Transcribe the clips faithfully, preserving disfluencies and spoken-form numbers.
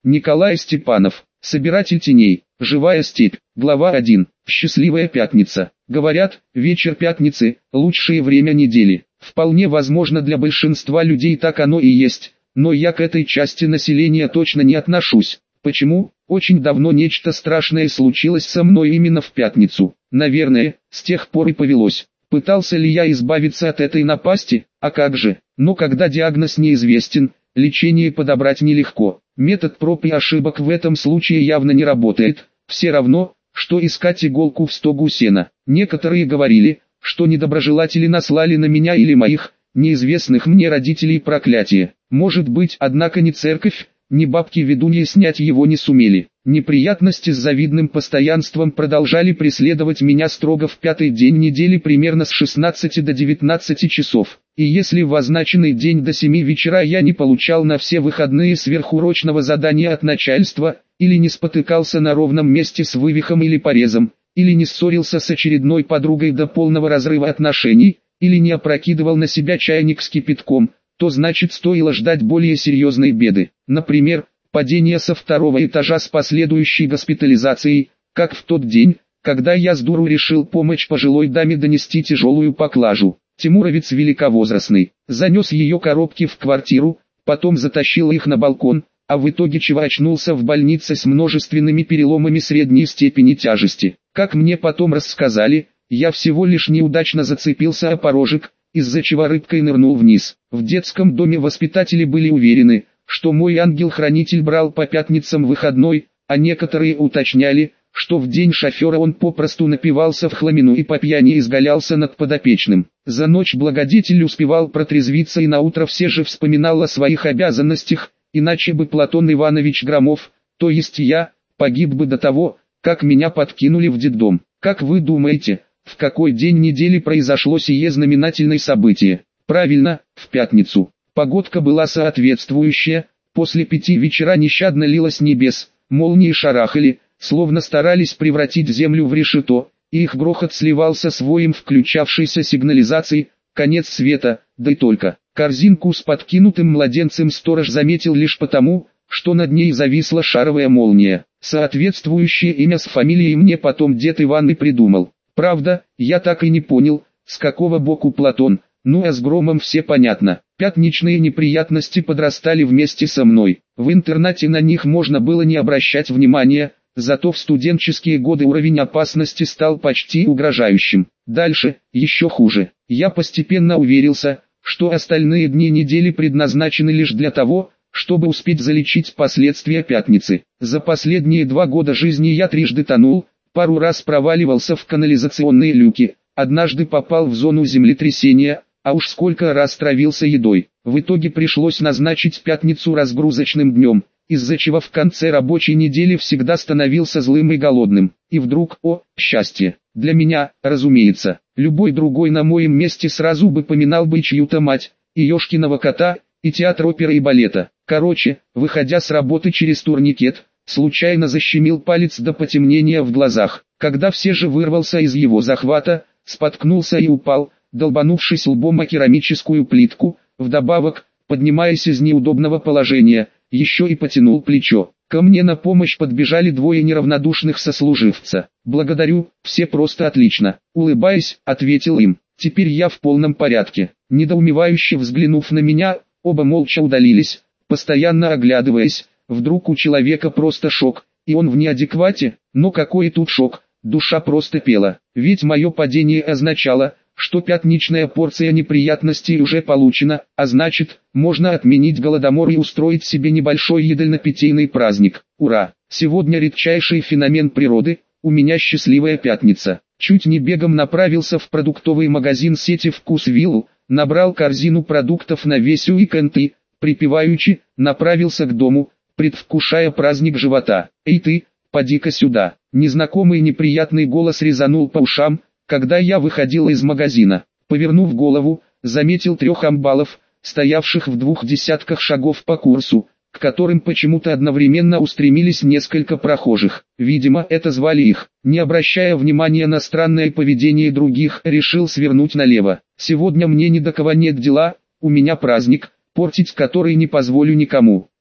Николай Степанов, собиратель теней, живая степь, глава один, счастливая пятница. Говорят, вечер пятницы – лучшее время недели. Вполне возможно, для большинства людей так оно и есть, но я к этой части населения точно не отношусь. Почему? Очень давно нечто страшное случилось со мной именно в пятницу. Наверное, с тех пор и повелось. Пытался ли я избавиться от этой напасти? А как же? Но когда диагноз неизвестен, лечение подобрать нелегко. Метод проб и ошибок в этом случае явно не работает. Все равно, что искать иголку в стогу сена. Некоторые говорили, что недоброжелатели наслали на меня или моих, неизвестных мне родителей проклятие. Может быть, однако ни церковь, ни бабки-ведуньи снять его не сумели. Неприятности с завидным постоянством продолжали преследовать меня строго в пятый день недели примерно с шестнадцати до девятнадцати часов. И если в означенный день до семи вечера я не получал на все выходные сверхурочного задания от начальства, или не спотыкался на ровном месте с вывихом или порезом, или не ссорился с очередной подругой до полного разрыва отношений, или не опрокидывал на себя чайник с кипятком, то значит стоило ждать более серьезной беды. Например, падение со второго этажа с последующей госпитализацией, как в тот день, когда я с дуру решил помочь пожилой даме донести тяжелую поклажу. Тимуровец великовозрастный, занес ее коробки в квартиру, потом затащил их на балкон, а в итоге чего очнулся в больнице с множественными переломами средней степени тяжести. Как мне потом рассказали, я всего лишь неудачно зацепился о порожек, из-за чего рыбкой нырнул вниз. В детском доме воспитатели были уверены, что мой ангел-хранитель брал по пятницам выходной, а некоторые уточняли, что в день шофера он попросту напивался в хламину и по пьяни изгалялся над подопечным. За ночь благодетель успевал протрезвиться и наутро все же вспоминал о своих обязанностях, иначе бы Платон Иванович Громов, то есть я, погиб бы до того, как меня подкинули в детдом. Как вы думаете, в какой день недели произошло сие знаменательное событие? Правильно, в пятницу. Погодка была соответствующая, после пяти вечера нещадно лило с небес, молнии шарахали, словно старались превратить землю в решето, и их грохот сливался с воем включавшейся сигнализации, конец света, да и только. Корзинку с подкинутым младенцем сторож заметил лишь потому, что над ней зависла шаровая молния. Соответствующее имя с фамилией мне потом дед Иван и придумал. Правда, я так и не понял, с какого боку Платон, ну а с Громом все понятно. Пятничные неприятности подрастали вместе со мной. В интернате на них можно было не обращать внимания, зато в студенческие годы уровень опасности стал почти угрожающим. Дальше, еще хуже. Я постепенно уверился, что остальные дни недели предназначены лишь для того, чтобы успеть залечить последствия пятницы. За последние два года жизни я трижды тонул, пару раз проваливался в канализационные люки, однажды попал в зону землетрясения, а уж сколько раз травился едой. В итоге пришлось назначить пятницу разгрузочным днем, из-за чего в конце рабочей недели всегда становился злым и голодным. И вдруг, о, счастье! Для меня, разумеется, любой другой на моем месте сразу бы поминал бы чью-то мать, и Ёшкиного кота, и театр оперы и балета. Короче, выходя с работы через турникет, случайно защемил палец до потемнения в глазах. Когда все же вырвался из его захвата, споткнулся и упал, долбанувшись лбом о керамическую плитку, вдобавок, поднимаясь из неудобного положения, еще и потянул плечо. Ко мне на помощь подбежали двое неравнодушных сослуживца. «Благодарю, все просто отлично», — улыбаясь, ответил им. «Теперь я в полном порядке». Недоумевающе взглянув на меня, оба молча удалились, постоянно оглядываясь. Вдруг у человека просто шок, и он в неадеквате. Но какой тут шок, душа просто пела. Ведь мое падение означало, что пятничная порция неприятностей уже получена, а значит, можно отменить голодомор и устроить себе небольшой едально-питейный праздник. Ура! Сегодня редчайший феномен природы, у меня счастливая пятница. Чуть не бегом направился в продуктовый магазин сети «Вкусвилл», набрал корзину продуктов на весь уикенд и, припеваючи, направился к дому, предвкушая праздник живота. «Эй ты, поди-ка сюда!» Незнакомый неприятный голос резанул по ушам, когда я выходил из магазина. Повернув голову, заметил трех амбалов, стоявших в двух десятках шагов по курсу, к которым почему-то одновременно устремились несколько прохожих. Видимо, это звали их. Не обращая внимания на странное поведение других, решил свернуть налево. Сегодня мне ни до кого нет дела, у меня праздник, портить который не позволю никому.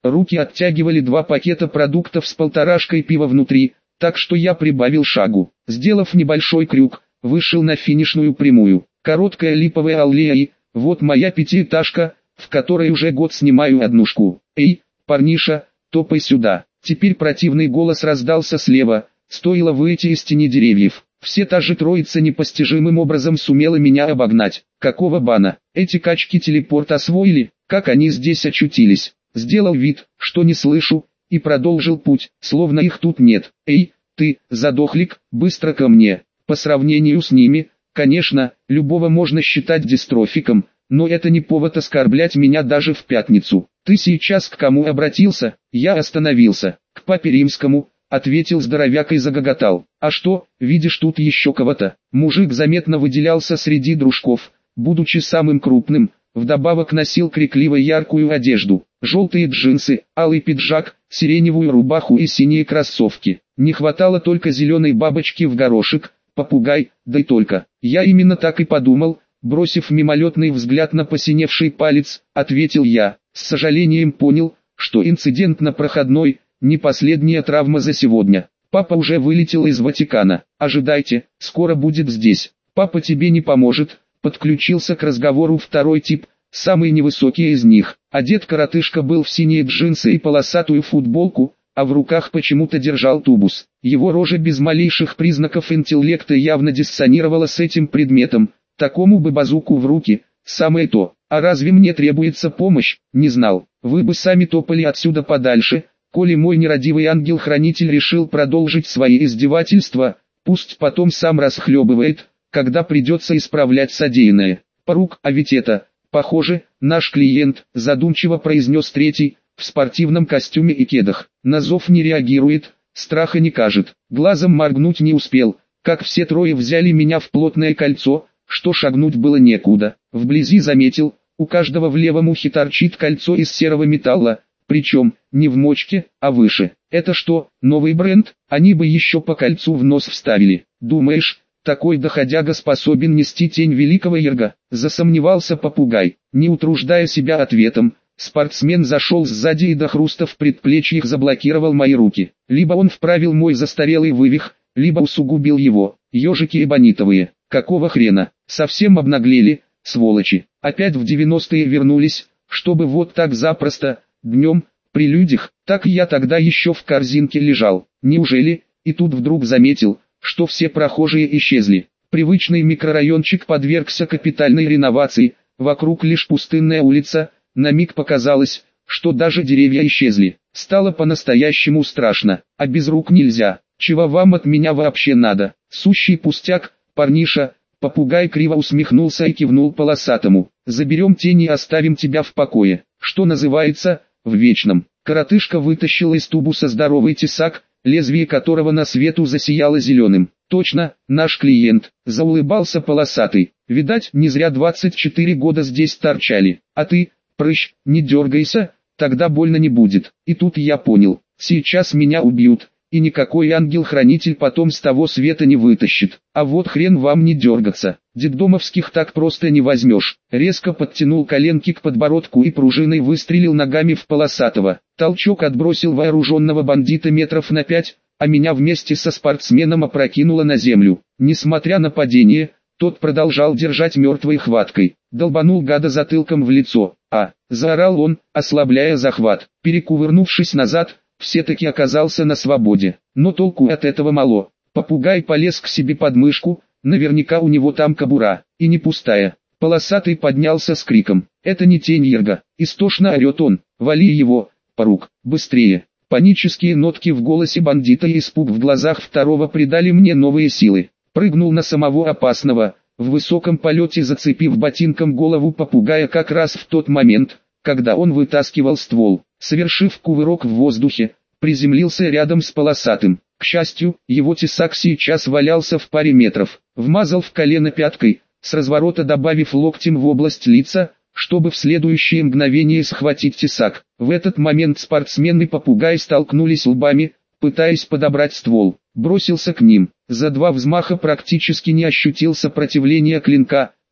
Руки оттягивали два пакета продуктов с полторашкой пива внутри, так что я прибавил шагу. Сделав небольшой крюк, вышел на финишную прямую. Короткая липовая аллея и, вот моя пятиэтажка, в которой уже год снимаю однушку. «Эй, парниша, топай сюда!» Теперь противный голос раздался слева, стоило выйти из тени деревьев. Все та же троица непостижимым образом сумела меня обогнать. Какого бана? Эти качки телепорт освоили? Как они здесь очутились? Сделал вид, что не слышу, и продолжил путь, словно их тут нет. «Эй, ты, задохлик, быстро ко мне!» По сравнению с ними, конечно, любого можно считать дистрофиком, но это не повод оскорблять меня даже в пятницу. «Ты сейчас к кому обратился?» Я остановился. «К папе римскому», ответил здоровяк и загоготал. «А что, видишь тут еще кого-то?» Мужик заметно выделялся среди дружков, будучи самым крупным, вдобавок носил крикливо яркую одежду, желтые джинсы, алый пиджак, сиреневую рубаху и синие кроссовки. Не хватало только зеленой бабочки в горошек, попугай, да и только. Я именно так и подумал, бросив мимолетный взгляд на посиневший палец, ответил я. С сожалением понял, что инцидент на проходной, не последняя травма за сегодня. Папа уже вылетел из Ватикана. Ожидайте, скоро будет здесь. Папа тебе не поможет. Подключился к разговору второй тип, самый невысокий из них. Одет коротышка был в синие джинсы и полосатую футболку, а в руках почему-то держал тубус. Его рожа без малейших признаков интеллекта явно диссонировала с этим предметом. Такому бы базуку в руки, самое то. А разве мне требуется помощь? Не знал. Вы бы сами топали отсюда подальше, коли мой нерадивый ангел-хранитель решил продолжить свои издевательства, пусть потом сам расхлебывает, когда придется исправлять содеянное. Порук, а ведь это, похоже, наш клиент, задумчиво произнес третий, в спортивном костюме и кедах. На зов не реагирует, страха не кажет. Глазом моргнуть не успел, как все трое взяли меня в плотное кольцо, что шагнуть было некуда. Вблизи заметил, у каждого в левом ухе торчит кольцо из серого металла, причем, не в мочке, а выше. Это что, новый бренд? Они бы еще по кольцу в нос вставили. Думаешь, такой доходяга способен нести тень великого Ерга? Засомневался попугай. Не утруждая себя ответом, спортсмен зашел сзади и до хруста в предплечьях заблокировал мои руки. Либо он вправил мой застарелый вывих, либо усугубил его. Ежики эбонитовые. Какого хрена? Совсем обнаглели, сволочи. Опять в девяностые вернулись, чтобы вот так запросто, днем, при людях. Так я тогда еще в корзинке лежал. Неужели? И тут вдруг заметил, что все прохожие исчезли. Привычный микрорайончик подвергся капитальной реновации, вокруг лишь пустынная улица. На миг показалось, что даже деревья исчезли. Стало по-настоящему страшно. А без рук нельзя. Чего вам от меня вообще надо? Сущий пустяк, парниша. Попугай криво усмехнулся и кивнул полосатому. Заберем тень и оставим тебя в покое. Что называется, в вечном. Коротышка вытащил из тубуса здоровый тесак, лезвие которого на свету засияло зеленым. Точно, наш клиент, заулыбался полосатый. Видать, не зря двадцать четыре года здесь торчали. А ты, прыщ, не дергайся, тогда больно не будет. И тут я понял, сейчас меня убьют, и никакой ангел-хранитель потом с того света не вытащит. А вот хрен вам не дергаться, детдомовских так просто не возьмешь. Резко подтянул коленки к подбородку и пружиной выстрелил ногами в полосатого. Толчок отбросил вооруженного бандита метров на пять, а меня вместе со спортсменом опрокинуло на землю. Несмотря на падение, тот продолжал держать мертвой хваткой. Долбанул гада затылком в лицо. А, заорал он, ослабляя захват. Перекувырнувшись назад, все-таки оказался на свободе. Но толку от этого мало. Попугай полез к себе под мышку, наверняка у него там кобура, и не пустая. Полосатый поднялся с криком. «Это не тень Ерга!» Истошно орет он. «Вали его, порук, быстрее!» Панические нотки в голосе бандита и испуг в глазах второго придали мне новые силы. Прыгнул на самого опасного, в высоком полете зацепив ботинком голову попугая как раз в тот момент, когда он вытаскивал ствол. Совершив кувырок в воздухе, приземлился рядом с полосатым. К счастью, его тесак сейчас валялся в паре метров. Вмазал в колено пяткой, с разворота добавив локтем в область лица, чтобы в следующее мгновение схватить тесак. В этот момент спортсмен и попугай столкнулись лбами, пытаясь подобрать ствол. Бросился к ним. За два взмаха практически не ощутил сопротивления клинка,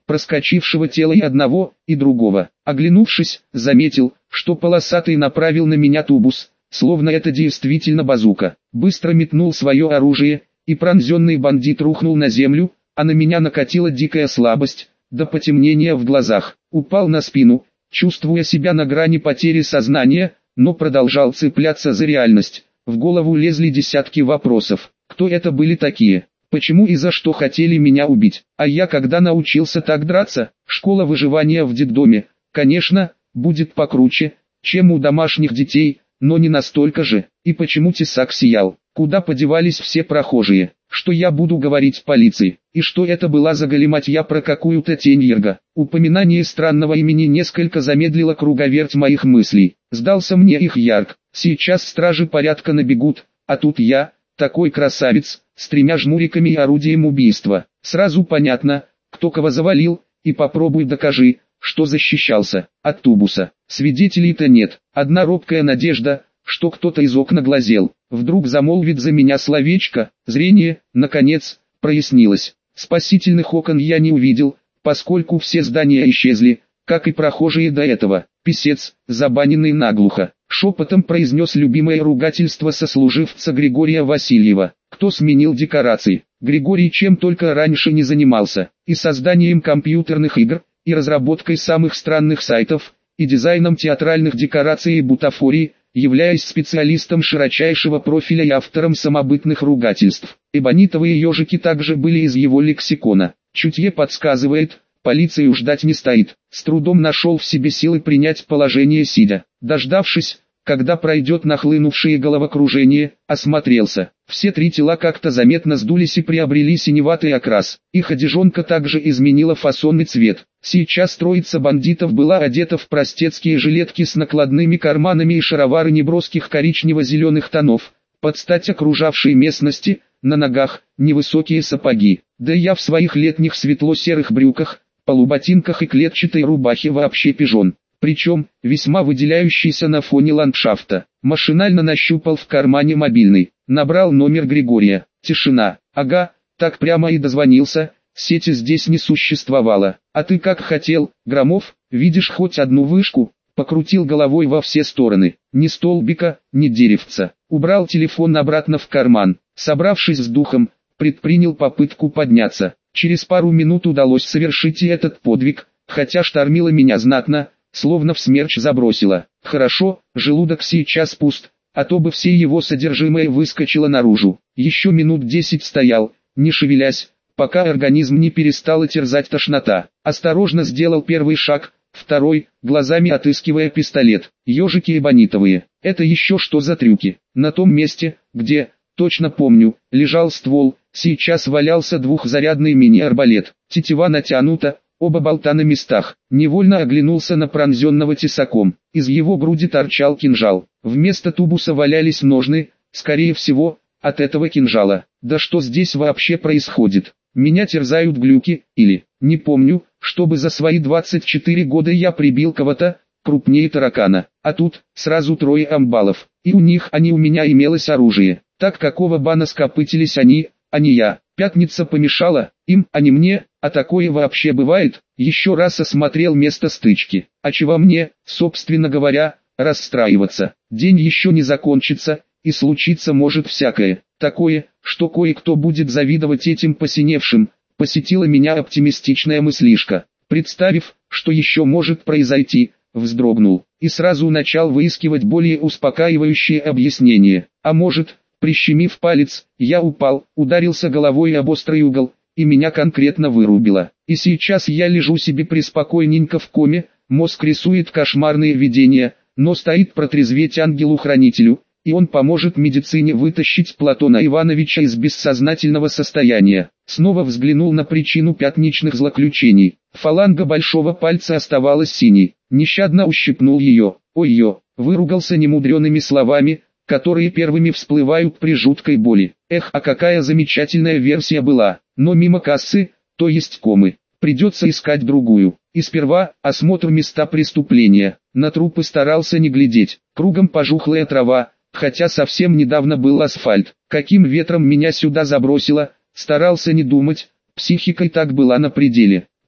проскочившего тела и одного, и другого. Оглянувшись, заметил, что полосатый направил на меня тубус, словно это действительно базука. Быстро метнул свое оружие, и пронзенный бандит рухнул на землю, а на меня накатила дикая слабость, до потемнения в глазах. Упал на спину, чувствуя себя на грани потери сознания, но продолжал цепляться за реальность. В голову лезли десятки вопросов. Кто это были такие? Почему и за что хотели меня убить? А я когда научился так драться? Школа выживания в детдоме, конечно, будет покруче, чем у домашних детей, но не настолько же. И почему тесак сиял? Куда подевались все прохожие? Что я буду говорить полиции? И что это была за галиматья про какую-то тень Ерга? Упоминание странного имени несколько замедлило круговерть моих мыслей. Сдался мне их Ярк. Сейчас стражи порядка набегут, а тут я, такой красавец, с тремя жмуриками и орудием убийства. Сразу понятно, кто кого завалил, и попробуй докажи, что защищался. От тубуса свидетелей-то нет. Одна робкая надежда, что кто-то из окна глазел. Вдруг замолвит за меня словечко. Зрение, наконец, прояснилось. Спасительных окон я не увидел, поскольку все здания исчезли, как и прохожие до этого. Писец, забаненный наглухо, шепотом произнес любимое ругательство сослуживца Григория Васильева. Кто сменил декорации? Григорий чем только раньше не занимался. И созданием компьютерных игр, и разработкой самых странных сайтов, и дизайном театральных декораций и бутафории, являясь специалистом широчайшего профиля и автором самобытных ругательств. Эбонитовые ежики также были из его лексикона. Чутье подсказывает, полицию ждать не стоит. С трудом нашел в себе силы принять положение сидя. Дождавшись, когда пройдет нахлынувшее головокружение, осмотрелся. Все три тела как-то заметно сдулись и приобрели синеватый окрас. Их одежонка также изменила фасон и цвет. Сейчас троица бандитов была одета в простецкие жилетки с накладными карманами и шаровары неброских коричнево-зеленых тонов, под стать окружавшей местности, на ногах невысокие сапоги. Да я в своих летних светло-серых брюках, полуботинках и клетчатой рубахе вообще пижон. Причем, весьма выделяющийся на фоне ландшафта. Машинально нащупал в кармане мобильный, набрал номер Григория. Тишина. Ага, так прямо и дозвонился, сети здесь не существовало. А ты как хотел, Громов, видишь хоть одну вышку? Покрутил головой во все стороны. Ни столбика, ни деревца. Убрал телефон обратно в карман. Собравшись с духом, предпринял попытку подняться. Через пару минут удалось совершить и этот подвиг, хотя штормило меня знатно, словно в смерч забросило. Хорошо, желудок сейчас пуст, а то бы все его содержимое выскочило наружу. Еще минут десять стоял, не шевелясь, пока организм не перестала терзать тошнота. Осторожно сделал первый шаг, второй, глазами отыскивая пистолет. Ежики эбонитовые. Это еще что за трюки? На том месте, где, точно помню, лежал ствол, сейчас валялся двухзарядный мини-арбалет. Тетива натянута, оба болта на местах. Невольно оглянулся на пронзенного тесаком. Из его груди торчал кинжал. Вместо тубуса валялись ножны, скорее всего, от этого кинжала. Да что здесь вообще происходит? Меня терзают глюки, или, не помню, чтобы за свои двадцать четыре года я прибил кого-то, крупнее таракана. А тут, сразу трое амбалов. И у них, а не у меня имелось оружие. Так какого бана скопытились они, а не я? Пятница помешала им, а не мне, а такое вообще бывает. Еще раз осмотрел место стычки. А чего мне, собственно говоря, расстраиваться? День еще не закончится, и случиться может всякое. Такое, что кое-кто будет завидовать этим посиневшим. Посетила меня оптимистичная мыслишка. Представив, что еще может произойти, вздрогнул, и сразу начал выискивать более успокаивающие объяснения. А может, прищемив палец, я упал, ударился головой об острый угол, и меня конкретно вырубило. И сейчас я лежу себе преспокойненько в коме, мозг рисует кошмарные видения, но стоит протрезветь ангелу-хранителю, и он поможет медицине вытащить Платона Ивановича из бессознательного состояния. Снова взглянул на причину пятничных злоключений. Фаланга большого пальца оставалась синей. Нещадно ущипнул ее. Ой-ё, выругался немудреными словами, которые первыми всплывают при жуткой боли. Эх, а какая замечательная версия была. Но мимо кассы, то есть комы. Придется искать другую. И сперва, осмотр места преступления. На трупы старался не глядеть. Кругом пожухлая трава, хотя совсем недавно был асфальт. Каким ветром меня сюда забросило, старался не думать, психика и так была на пределе.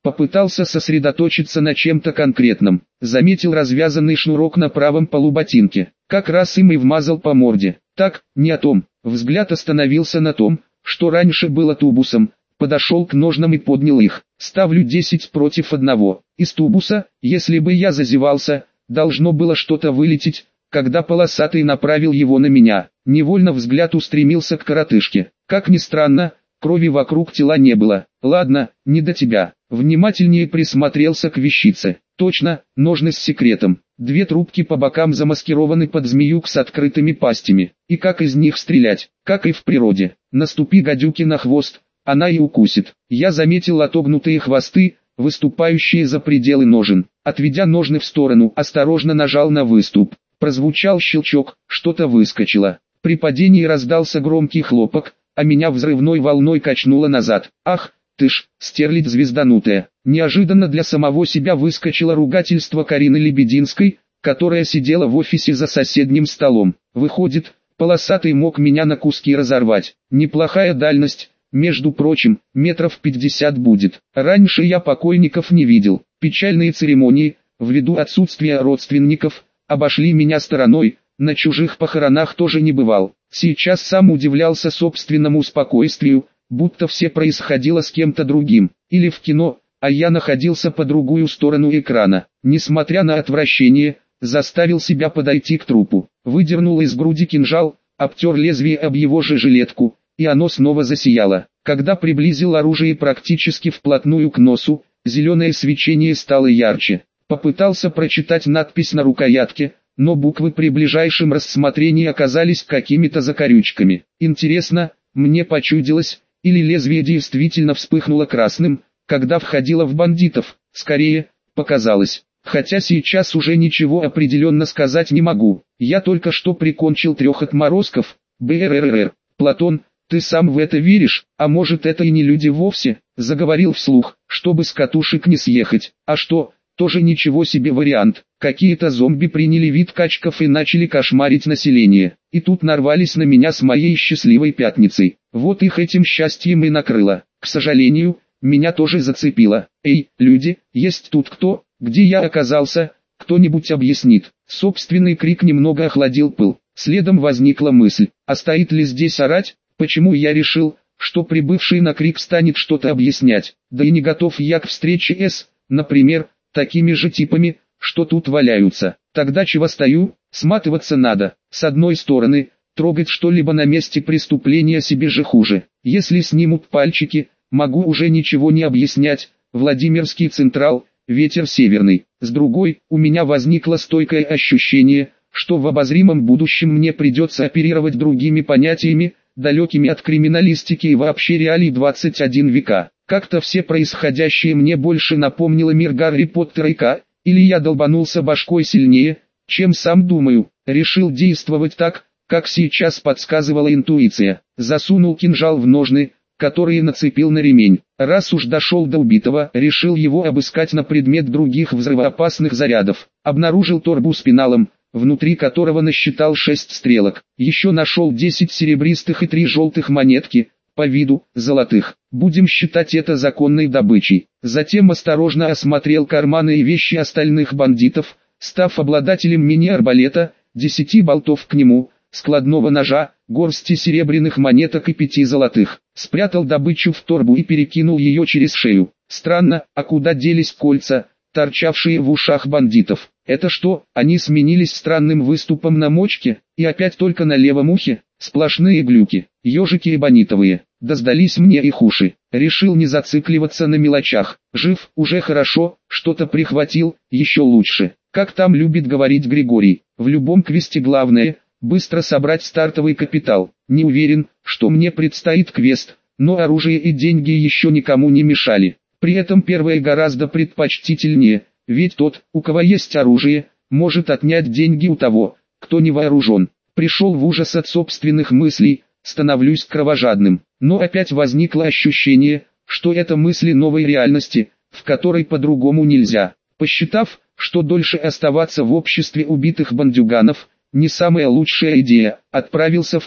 Попытался сосредоточиться на чем-то конкретном. Заметил развязанный шнурок на правом полу ботинки. Как раз им и вмазал по морде. Так, не о том. Взгляд остановился на том, что раньше было тубусом. Подошел к ножнам и поднял их. Ставлю десять против одного. Из тубуса, если бы я зазевался, должно было что-то вылететь, когда полосатый направил его на меня. Невольно взгляд устремился к коротышке. Как ни странно, крови вокруг тела не было. Ладно, не до тебя. Внимательнее присмотрелся к вещице. Точно, ножны с секретом. Две трубки по бокам замаскированы под змеюк с открытыми пастями. И как из них стрелять? Как и в природе. Наступи гадюке на хвост, она и укусит. Я заметил отогнутые хвосты, выступающие за пределы ножен. Отведя ножны в сторону, осторожно нажал на выступ. Прозвучал щелчок, что-то выскочило. При падении раздался громкий хлопок, а меня взрывной волной качнуло назад. Ах, ты ж, стерлядь звезданутая. Неожиданно для самого себя выскочило ругательство Карины Лебединской, которая сидела в офисе за соседним столом. Выходит, полосатый мог меня на куски разорвать. Неплохая дальность. Между прочим, метров пятьдесят будет. Раньше я покойников не видел. Печальные церемонии, ввиду отсутствия родственников, обошли меня стороной, на чужих похоронах тоже не бывал. Сейчас сам удивлялся собственному спокойствию, будто все происходило с кем-то другим, или в кино, а я находился по другую сторону экрана. Несмотря на отвращение, заставил себя подойти к трупу. Выдернул из груди кинжал, обтер лезвие об его же жилетку, и оно снова засияло. Когда приблизил оружие практически вплотную к носу, зеленое свечение стало ярче. Попытался прочитать надпись на рукоятке, но буквы при ближайшем рассмотрении оказались какими-то закорючками. Интересно, мне почудилось, или лезвие действительно вспыхнуло красным, когда входило в бандитов? Скорее, показалось. Хотя сейчас уже ничего определенно сказать не могу. Я только что прикончил трех отморозков. БРРР. Платон, ты сам в это веришь? А может, это и не люди вовсе? Заговорил вслух, чтобы с катушек не съехать. А что? Тоже ничего себе вариант. Какие-то зомби приняли вид качков и начали кошмарить население. И тут нарвались на меня с моей счастливой пятницей. Вот их этим счастьем и накрыло. К сожалению, меня тоже зацепило. Эй, люди, есть тут кто? Где я оказался? Кто-нибудь объяснит. Собственный крик немного охладил пыл. Следом возникла мысль, а стоит ли здесь орать? Почему я решил, что прибывший на крик станет что-то объяснять? Да и не готов я к встрече с, например, такими же типами, что тут валяются. Тогда чего стою? Сматываться надо. С одной стороны, трогать что-либо на месте преступления себе же хуже. Если снимут пальчики, могу уже ничего не объяснять. Владимирский Централ, ветер северный. С другой, у меня возникло стойкое ощущение, что в обозримом будущем мне придется оперировать другими понятиями, далекими от криминалистики и вообще реалий двадцать первого века. Как-то все происходящее мне больше напомнило мир Гарри Поттера и К, или я долбанулся башкой сильнее, чем сам думаю. Решил действовать так, как сейчас подсказывала интуиция. Засунул кинжал в ножны, которые нацепил на ремень. Раз уж дошел до убитого, решил его обыскать на предмет других взрывоопасных зарядов. Обнаружил торбу с пеналом, внутри которого насчитал шесть стрелок. Еще нашел десять серебристых и три желтых монетки, по виду, золотых. Будем считать это законной добычей. Затем осторожно осмотрел карманы и вещи остальных бандитов, став обладателем мини-арбалета, десяти болтов к нему, складного ножа, горсти серебряных монеток и пяти золотых. Спрятал добычу в торбу и перекинул ее через шею. Странно, а куда делись кольца, торчавшие в ушах бандитов? Это что, они сменились странным выступом на мочке, и опять только на левом ухе? Сплошные глюки, ежики эбонитовые. Да сдались мне их уши. Решил не зацикливаться на мелочах. Жив, уже хорошо, что-то прихватил, еще лучше. Как там любит говорить Григорий, в любом квесте главное – быстро собрать стартовый капитал. Не уверен, что мне предстоит квест, но оружие и деньги еще никому не мешали. При этом первое гораздо предпочтительнее, ведь тот, у кого есть оружие, может отнять деньги у того, кто не вооружен. Пришел в ужас от собственных мыслей, становлюсь кровожадным. Но опять возникло ощущение, что это мысли новой реальности, в которой по-другому нельзя. Посчитав, что дольше оставаться в обществе убитых бандюганов, не самая лучшая идея, отправился в путь.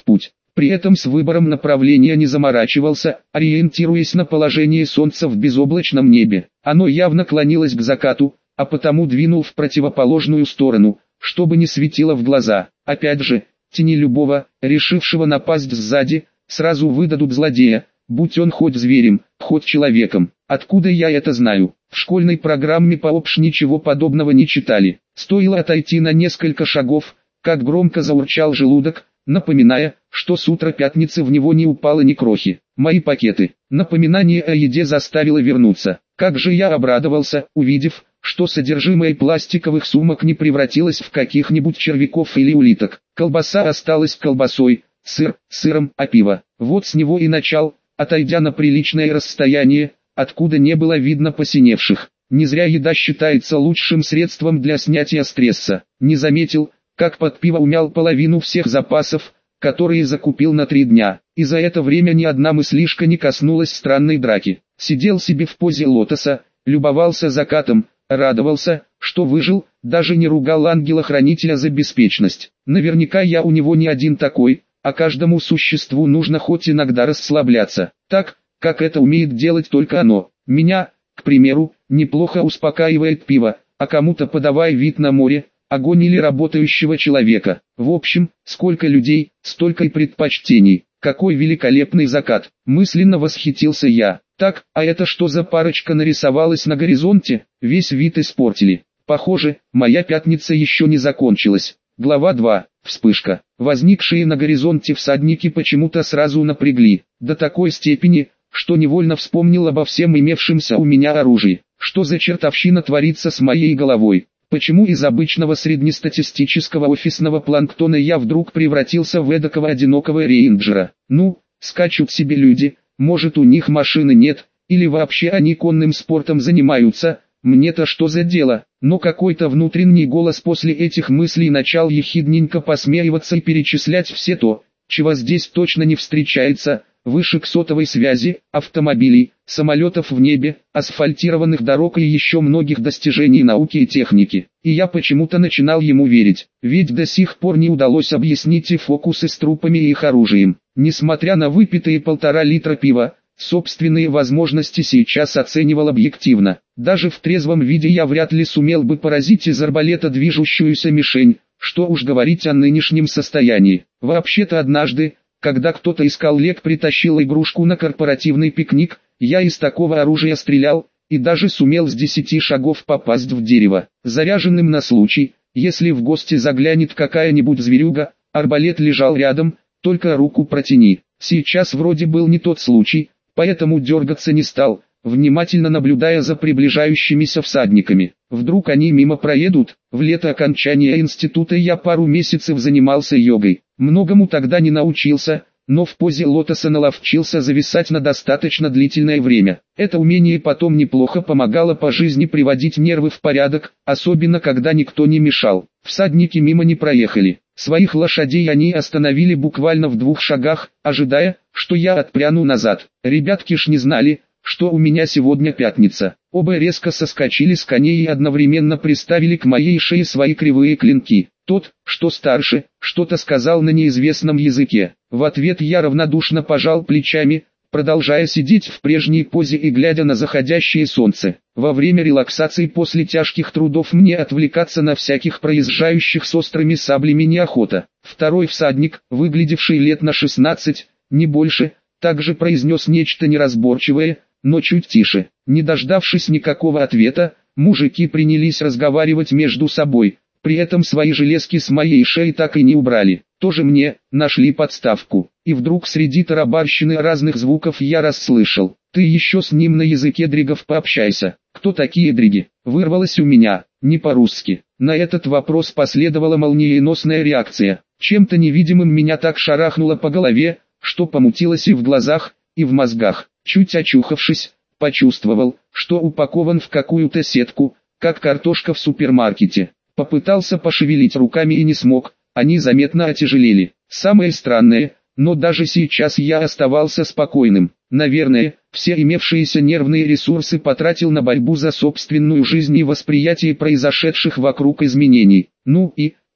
При этом с выбором направления не заморачивался, ориентируясь на положение солнца в безоблачном небе. Оно явно клонилось к закату, а потому двинул в противоположную сторону, чтобы не светило в глаза. Опять же, тени любого, решившего напасть сзади, сразу выдадут злодея, будь он хоть зверем, хоть человеком. Откуда я это знаю? В школьной программе по ОПШ ничего подобного не читали. Стоило отойти на несколько шагов, как громко заурчал желудок, напоминая, что с утра пятницы в него не упало ни крохи. Мои пакеты. Напоминание о еде заставило вернуться. Как же я обрадовался, увидев, что содержимое пластиковых сумок не превратилось в каких-нибудь червяков или улиток. Колбаса осталась колбасой, сыр сыром, а пиво. Вот с него и начал, отойдя на приличное расстояние, откуда не было видно посиневших. Не зря еда считается лучшим средством для снятия стресса. Не заметил, как под пиво умял половину всех запасов, которые закупил на три дня, и за это время ни одна мыслишка не коснулась странной драки. Сидел себе в позе лотоса, любовался закатом, радовался, что выжил, даже не ругал ангела-хранителя за беспечность. Наверняка я у него не один такой, а каждому существу нужно хоть иногда расслабляться, так, как это умеет делать только оно. Меня, к примеру, неплохо успокаивает пиво, а кому-то подавай вид на море, огонь или работающего человека. В общем, сколько людей, столько и предпочтений. Какой великолепный закат, мысленно восхитился я. Так, а это что за парочка нарисовалась на горизонте? Весь вид испортили. Похоже, моя пятница еще не закончилась. Глава два. Вспышка. Возникшие на горизонте всадники почему-то сразу напрягли, до такой степени, что невольно вспомнил обо всем имевшемся у меня оружии. Что за чертовщина творится с моей головой? Почему из обычного среднестатистического офисного планктона я вдруг превратился в эдакого одинокого рейнджера? Ну, скачут себе люди, может у них машины нет, или вообще они конным спортом занимаются, мне-то что за дело? Но какой-то внутренний голос после этих мыслей начал ехидненько посмеиваться и перечислять все то, чего здесь точно не встречается: вышек сотовой связи, автомобилей, самолетов в небе, асфальтированных дорог и еще многих достижений науки и техники. И я почему-то начинал ему верить, ведь до сих пор не удалось объяснить и фокусы с трупами и их оружием. Несмотря на выпитые полтора литра пива, собственные возможности сейчас оценивал объективно. Даже в трезвом виде я вряд ли сумел бы поразить из арбалета движущуюся мишень, что уж говорить о нынешнем состоянии. Вообще-то однажды, когда кто-то из коллег притащил игрушку на корпоративный пикник, я из такого оружия стрелял, и даже сумел с десяти шагов попасть в дерево. Заряженным на случай, если в гости заглянет какая-нибудь зверюга, арбалет лежал рядом, только руку протяни. Сейчас вроде был не тот случай, поэтому дергаться не стал, внимательно наблюдая за приближающимися всадниками. Вдруг они мимо проедут. В лето окончания института я пару месяцев занимался йогой. Многому тогда не научился, но в позе лотоса наловчился зависать на достаточно длительное время. Это умение потом неплохо помогало по жизни приводить нервы в порядок, особенно когда никто не мешал. Всадники мимо не проехали. Своих лошадей они остановили буквально в двух шагах, ожидая, что я отпряну назад. Ребятки ж не знали, что у меня сегодня пятница. Оба резко соскочили с коней и одновременно приставили к моей шее свои кривые клинки. Тот, что старше, что-то сказал на неизвестном языке. В ответ я равнодушно пожал плечами, продолжая сидеть в прежней позе и глядя на заходящее солнце. Во время релаксации после тяжких трудов мне отвлекаться на всяких проезжающих с острыми саблями неохота. Второй всадник, выглядевший лет на шестнадцать, не больше, также произнес нечто неразборчивое, но чуть тише. Не дождавшись никакого ответа, мужики принялись разговаривать между собой. При этом свои железки с моей шеи так и не убрали. Тоже мне, нашли подставку. И вдруг среди тарабарщины разных звуков я расслышал: «Ты еще с ним на языке дригов пообщайся». Кто такие дриги? Вырвалось у меня, не по-русски. На этот вопрос последовала молниеносная реакция. Чем-то невидимым меня так шарахнуло по голове, что помутилось и в глазах, и в мозгах. Чуть очухавшись, почувствовал, что упакован в какую-то сетку, как картошка в супермаркете. Попытался пошевелить руками и не смог, они заметно отяжелели. Самое странное, но даже сейчас я оставался спокойным. Наверное, все имевшиеся нервные ресурсы потратил на борьбу за собственную жизнь и восприятие произошедших вокруг изменений. Ну и,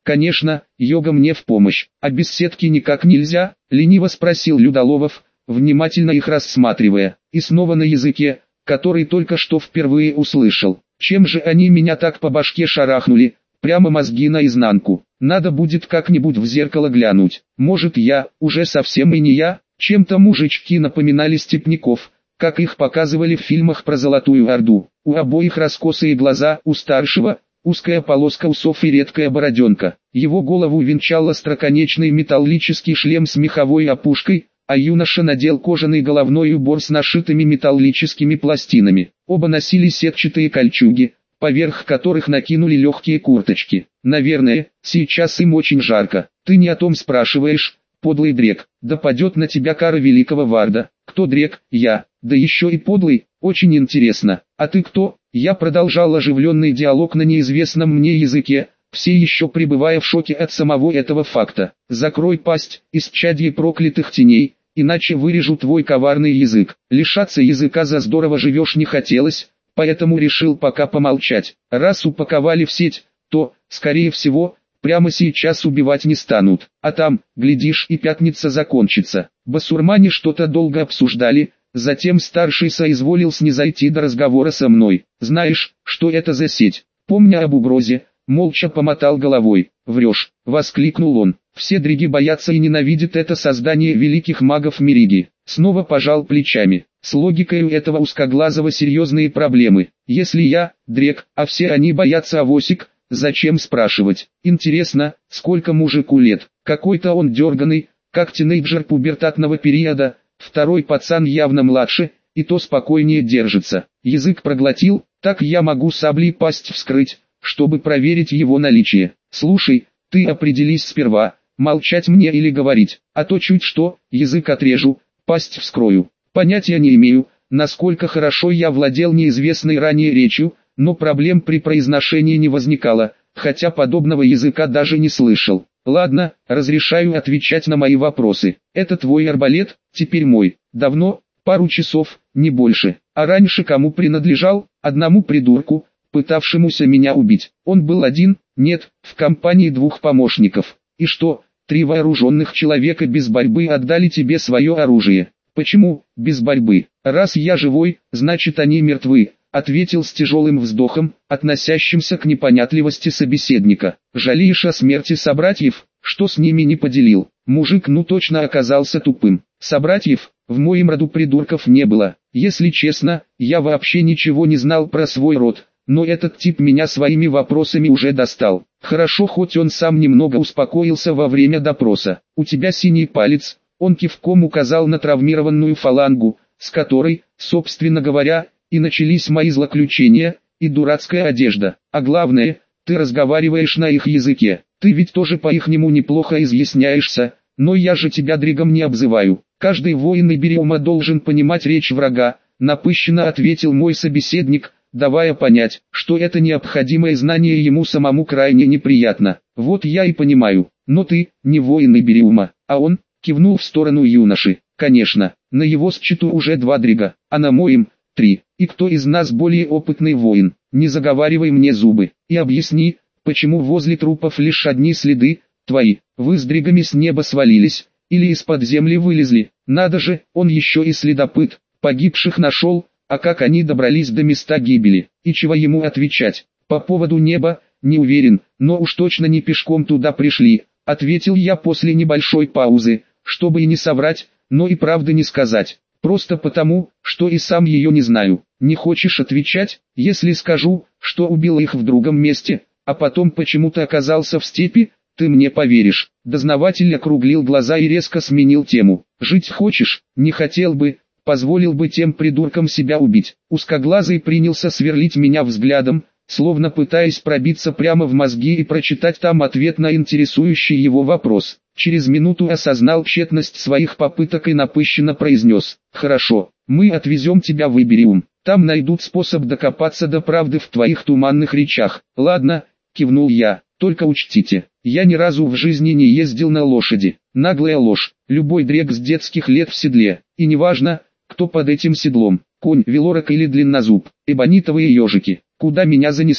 Конечно, йога мне в помощь. А без сетки никак нельзя? Лениво спросил Людоловов, внимательно их рассматривая. И снова на языке, который только что впервые услышал. Чем же они меня так по башке шарахнули? Прямо мозги наизнанку. Надо будет как-нибудь в зеркало глянуть. Может, я, уже совсем и не я? Чем-то мужички напоминали степняков, как их показывали в фильмах про Золотую Орду. У обоих раскосые глаза, у старшего узкая полоска усов и редкая бороденка. Его голову венчал остроконечный металлический шлем с меховой опушкой, а юноша надел кожаный головной убор с нашитыми металлическими пластинами. Оба носили сетчатые кольчуги, поверх которых накинули легкие курточки. Наверное, сейчас им очень жарко. Ты не о том спрашиваешь, подлый дрек. Да падет на тебя кара великого Варда. Кто дрек? Я. Да еще и подлый. Очень интересно. А ты кто? Я продолжал оживленный диалог на неизвестном мне языке, все еще пребывая в шоке от самого этого факта. Закрой пасть, исчадье проклятых теней, иначе вырежу твой коварный язык. Лишаться языка за здорово живешь не хотелось, поэтому решил пока помолчать. Раз упаковали в сеть, то, скорее всего, прямо сейчас убивать не станут. А там, глядишь, и пятница закончится. Басурмане что-то долго обсуждали, затем старший соизволил снизойти до разговора со мной. Знаешь, что это за сеть? Помня об угрозе, молча помотал головой. «Врешь!» — воскликнул он. «Все дриги боятся и ненавидят это создание великих магов Мериги». Снова пожал плечами. С логикой у этого узкоглазого серьезные проблемы. Если я, дрек, а все они боятся авосик, зачем спрашивать? Интересно, сколько мужику лет? Какой-то он дерганый, как тинейджер пубертатного периода, второй пацан явно младше, и то спокойнее держится. Язык проглотил, так я могу саблей пасть вскрыть, чтобы проверить его наличие. Слушай, ты определись сперва, молчать мне или говорить, а то чуть что, язык отрежу, пасть вскрою. Понятия не имею, насколько хорошо я владел неизвестной ранее речью, но проблем при произношении не возникало, хотя подобного языка даже не слышал. Ладно, разрешаю отвечать на мои вопросы. Это твой арбалет, теперь мой. Давно? Пару часов, не больше. А раньше кому принадлежал? Одному придурку, пытавшемуся меня убить. Он был один? Нет, в компании двух помощников. И что, три вооруженных человека без борьбы отдали тебе свое оружие? Почему, без борьбы? Раз я живой, значит они мертвы, ответил с тяжелым вздохом, относящимся к непонятливости собеседника. Жалеешь о смерти собратьев, что с ними не поделил? Мужик ну точно оказался тупым. Собратьев, в моем роду придурков не было. Если честно, я вообще ничего не знал про свой род. Но этот тип меня своими вопросами уже достал. Хорошо, хоть он сам немного успокоился во время допроса. У тебя синий палец, он кивком указал на травмированную фалангу, с которой, собственно говоря, и начались мои злоключения, и дурацкая одежда. А главное, ты разговариваешь на их языке. Ты ведь тоже по-ихнему неплохо изъясняешься, но я же тебя дригом не обзываю. Каждый воин Ибериума должен понимать речь врага, напыщенно ответил мой собеседник, давая понять, что это необходимое знание ему самому крайне неприятно. Вот я и понимаю, но ты, не воин Ибериума, а он, кивнул в сторону юноши. Конечно, на его счету уже два дрига, а на моем, три. И кто из нас более опытный воин? Не заговаривай мне зубы, и объясни, почему возле трупов лишь одни следы, твои. Вы с дригами с неба свалились, или из-под земли вылезли. Надо же, он еще и следопыт, погибших нашел. А как они добрались до места гибели, и чего ему отвечать? По поводу неба, не уверен, но уж точно не пешком туда пришли, ответил я после небольшой паузы, чтобы и не соврать, но и правды не сказать. Просто потому, что и сам ее не знаю. Не хочешь отвечать, если скажу, что убил их в другом месте, а потом почему-то оказался в степи, ты мне поверишь. Дознаватель округлил глаза и резко сменил тему. Жить хочешь? Не хотел бы. Позволил бы тем придуркам себя убить. Узкоглазый принялся сверлить меня взглядом, словно пытаясь пробиться прямо в мозги и прочитать там ответ на интересующий его вопрос. Через минуту осознал тщетность своих попыток и напыщенно произнес: «Хорошо, мы отвезем тебя в Ибериум, там найдут способ докопаться до правды в твоих туманных речах». «Ладно», — кивнул я, — «только учтите, я ни разу в жизни не ездил на лошади». Наглая ложь, любой дрек с детских лет в седле, и неважно, кто под этим седлом, конь, велорок или длиннозуб, эбонитовые ежики. Куда меня занесло?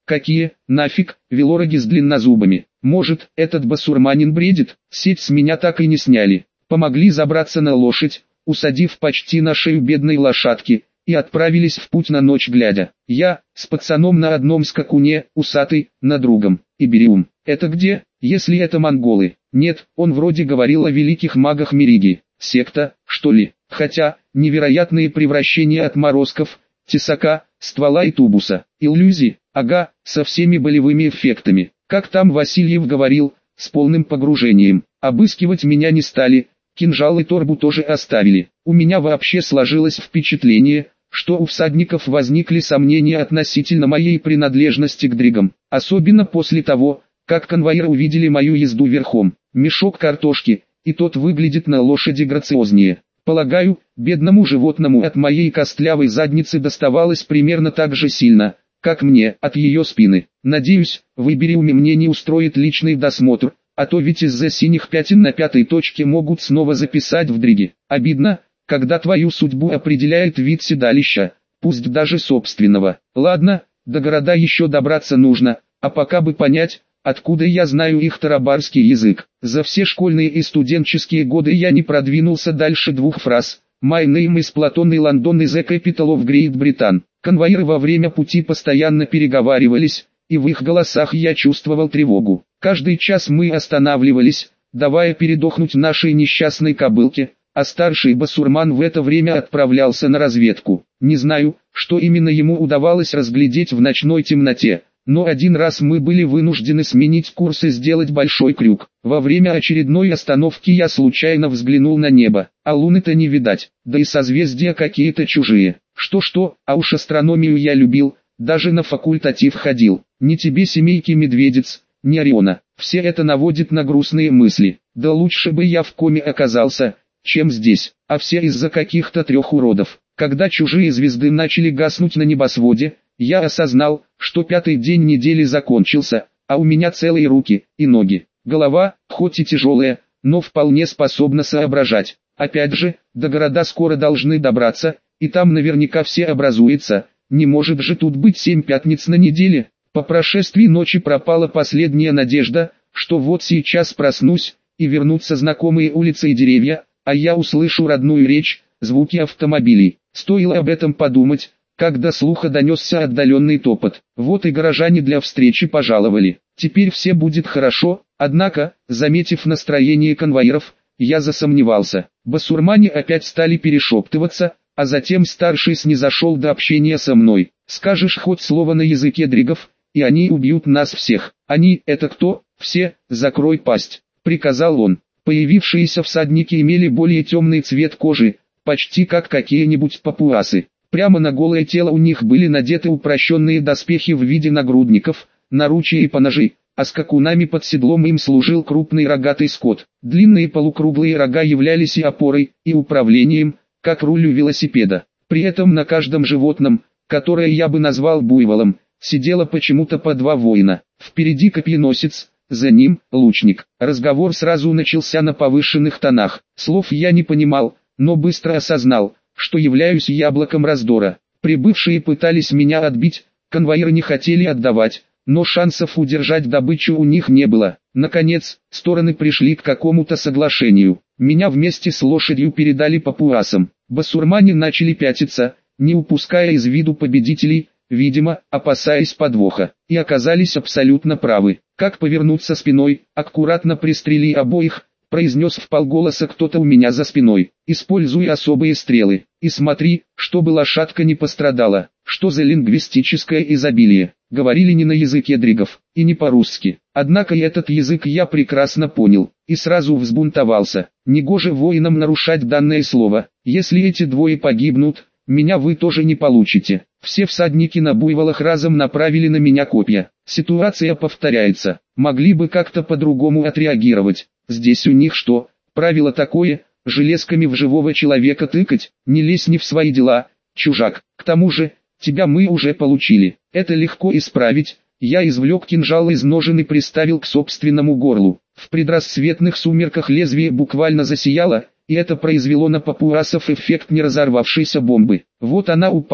Какие, нафиг, велороги с длиннозубами? Может, этот басурманин бредит? Сеть с меня так и не сняли. Помогли забраться на лошадь, усадив почти на шею бедной лошадки, и отправились в путь на ночь глядя. Я, с пацаном на одном скакуне, усатый, на другом. Ибериум. Это где, если это монголы? Нет, он вроде говорил о великих магах Мериги. Секта, что ли? Хотя, невероятные превращения отморозков, тесака, ствола и тубуса. Иллюзии, ага, со всеми болевыми эффектами. Как там Васильев говорил, с полным погружением. Обыскивать меня не стали, кинжал и торбу тоже оставили. У меня вообще сложилось впечатление, что у всадников возникли сомнения относительно моей принадлежности к дригам. Особенно после того, как конвоиры увидели мою езду верхом. Мешок картошки, и тот выглядит на лошади грациознее. Полагаю, бедному животному от моей костлявой задницы доставалось примерно так же сильно, как мне от ее спины. Надеюсь, в Ибериуме мне не устроит личный досмотр, а то ведь из-за синих пятен на пятой точке могут снова записать в дриге. Обидно, когда твою судьбу определяет вид седалища, пусть даже собственного. Ладно, до города еще добраться нужно, а пока бы понять, откуда я знаю их тарабарский язык. За все школьные и студенческие годы я не продвинулся дальше двух фраз. My name is Platon и London is the capital of Great Britain. Конвоиры во время пути постоянно переговаривались, и в их голосах я чувствовал тревогу. Каждый час мы останавливались, давая передохнуть нашей несчастной кобылке, а старший басурман в это время отправлялся на разведку. Не знаю, что именно ему удавалось разглядеть в ночной темноте, но один раз мы были вынуждены сменить курс и сделать большой крюк. Во время очередной остановки я случайно взглянул на небо, а луны-то не видать, да и созвездия какие-то чужие. Что-что, а уж астрономию я любил, даже на факультатив ходил. Ни тебе семейки медведиц, ни Ориона. Все это наводит на грустные мысли. Да лучше бы я в коме оказался, чем здесь, а все из-за каких-то трех уродов. Когда чужие звезды начали гаснуть на небосводе, я осознал, что пятый день недели закончился, а у меня целые руки и ноги. Голова, хоть и тяжелая, но вполне способна соображать. Опять же, до города скоро должны добраться, и там наверняка все образуется. Не может же тут быть семь пятниц на неделе. По прошествии ночи пропала последняя надежда, что вот сейчас проснусь, и вернутся знакомые улицы и деревья, а я услышу родную речь, звуки автомобилей. Стоило об этом подумать, как до слуха донесся отдаленный топот. Вот и горожане для встречи пожаловали. Теперь все будет хорошо, однако, заметив настроение конвоиров, я засомневался. Басурмане опять стали перешептываться, а затем старший снизошел до общения со мной. Скажешь хоть слово на языке дригов, и они убьют нас всех. Они, это кто? Все, закрой пасть, приказал он. Появившиеся всадники имели более темный цвет кожи, почти как какие-нибудь папуасы. Прямо на голое тело у них были надеты упрощенные доспехи в виде нагрудников, наручия и поножи, а скакунами под седлом им служил крупный рогатый скот. Длинные полукруглые рога являлись и опорой, и управлением, как руль у велосипеда. При этом на каждом животном, которое я бы назвал буйволом, сидело почему-то по два воина. Впереди копьеносец, за ним лучник. Разговор сразу начался на повышенных тонах. Слов я не понимал, но быстро осознал, что являюсь яблоком раздора. Прибывшие пытались меня отбить, конвоиры не хотели отдавать, но шансов удержать добычу у них не было. Наконец, стороны пришли к какому-то соглашению. Меня вместе с лошадью передали папуасам. Басурмане начали пятиться, не упуская из виду победителей, видимо, опасаясь подвоха, и оказались абсолютно правы. Как повернуться спиной, аккуратно пристрели обоих, произнес вполголоса кто-то у меня за спиной. Используй особые стрелы, и смотри, чтобы лошадка не пострадала. Что за лингвистическое изобилие? Говорили не на языке дригов, и не по-русски. Однако и этот язык я прекрасно понял, и сразу взбунтовался. Негоже воинам нарушать данное слово. Если эти двое погибнут, меня вы тоже не получите. Все всадники на буйволах разом направили на меня копья. Ситуация повторяется. Могли бы как-то по-другому отреагировать. Здесь у них что, правило такое, железками в живого человека тыкать? Не лезь не в свои дела, чужак. К тому же, тебя мы уже получили. Это легко исправить. Я извлек кинжал из ножен и приставил к собственному горлу. В предрассветных сумерках лезвие буквально засияло, и это произвело на папуасов эффект не разорвавшейся бомбы. Вот она упала,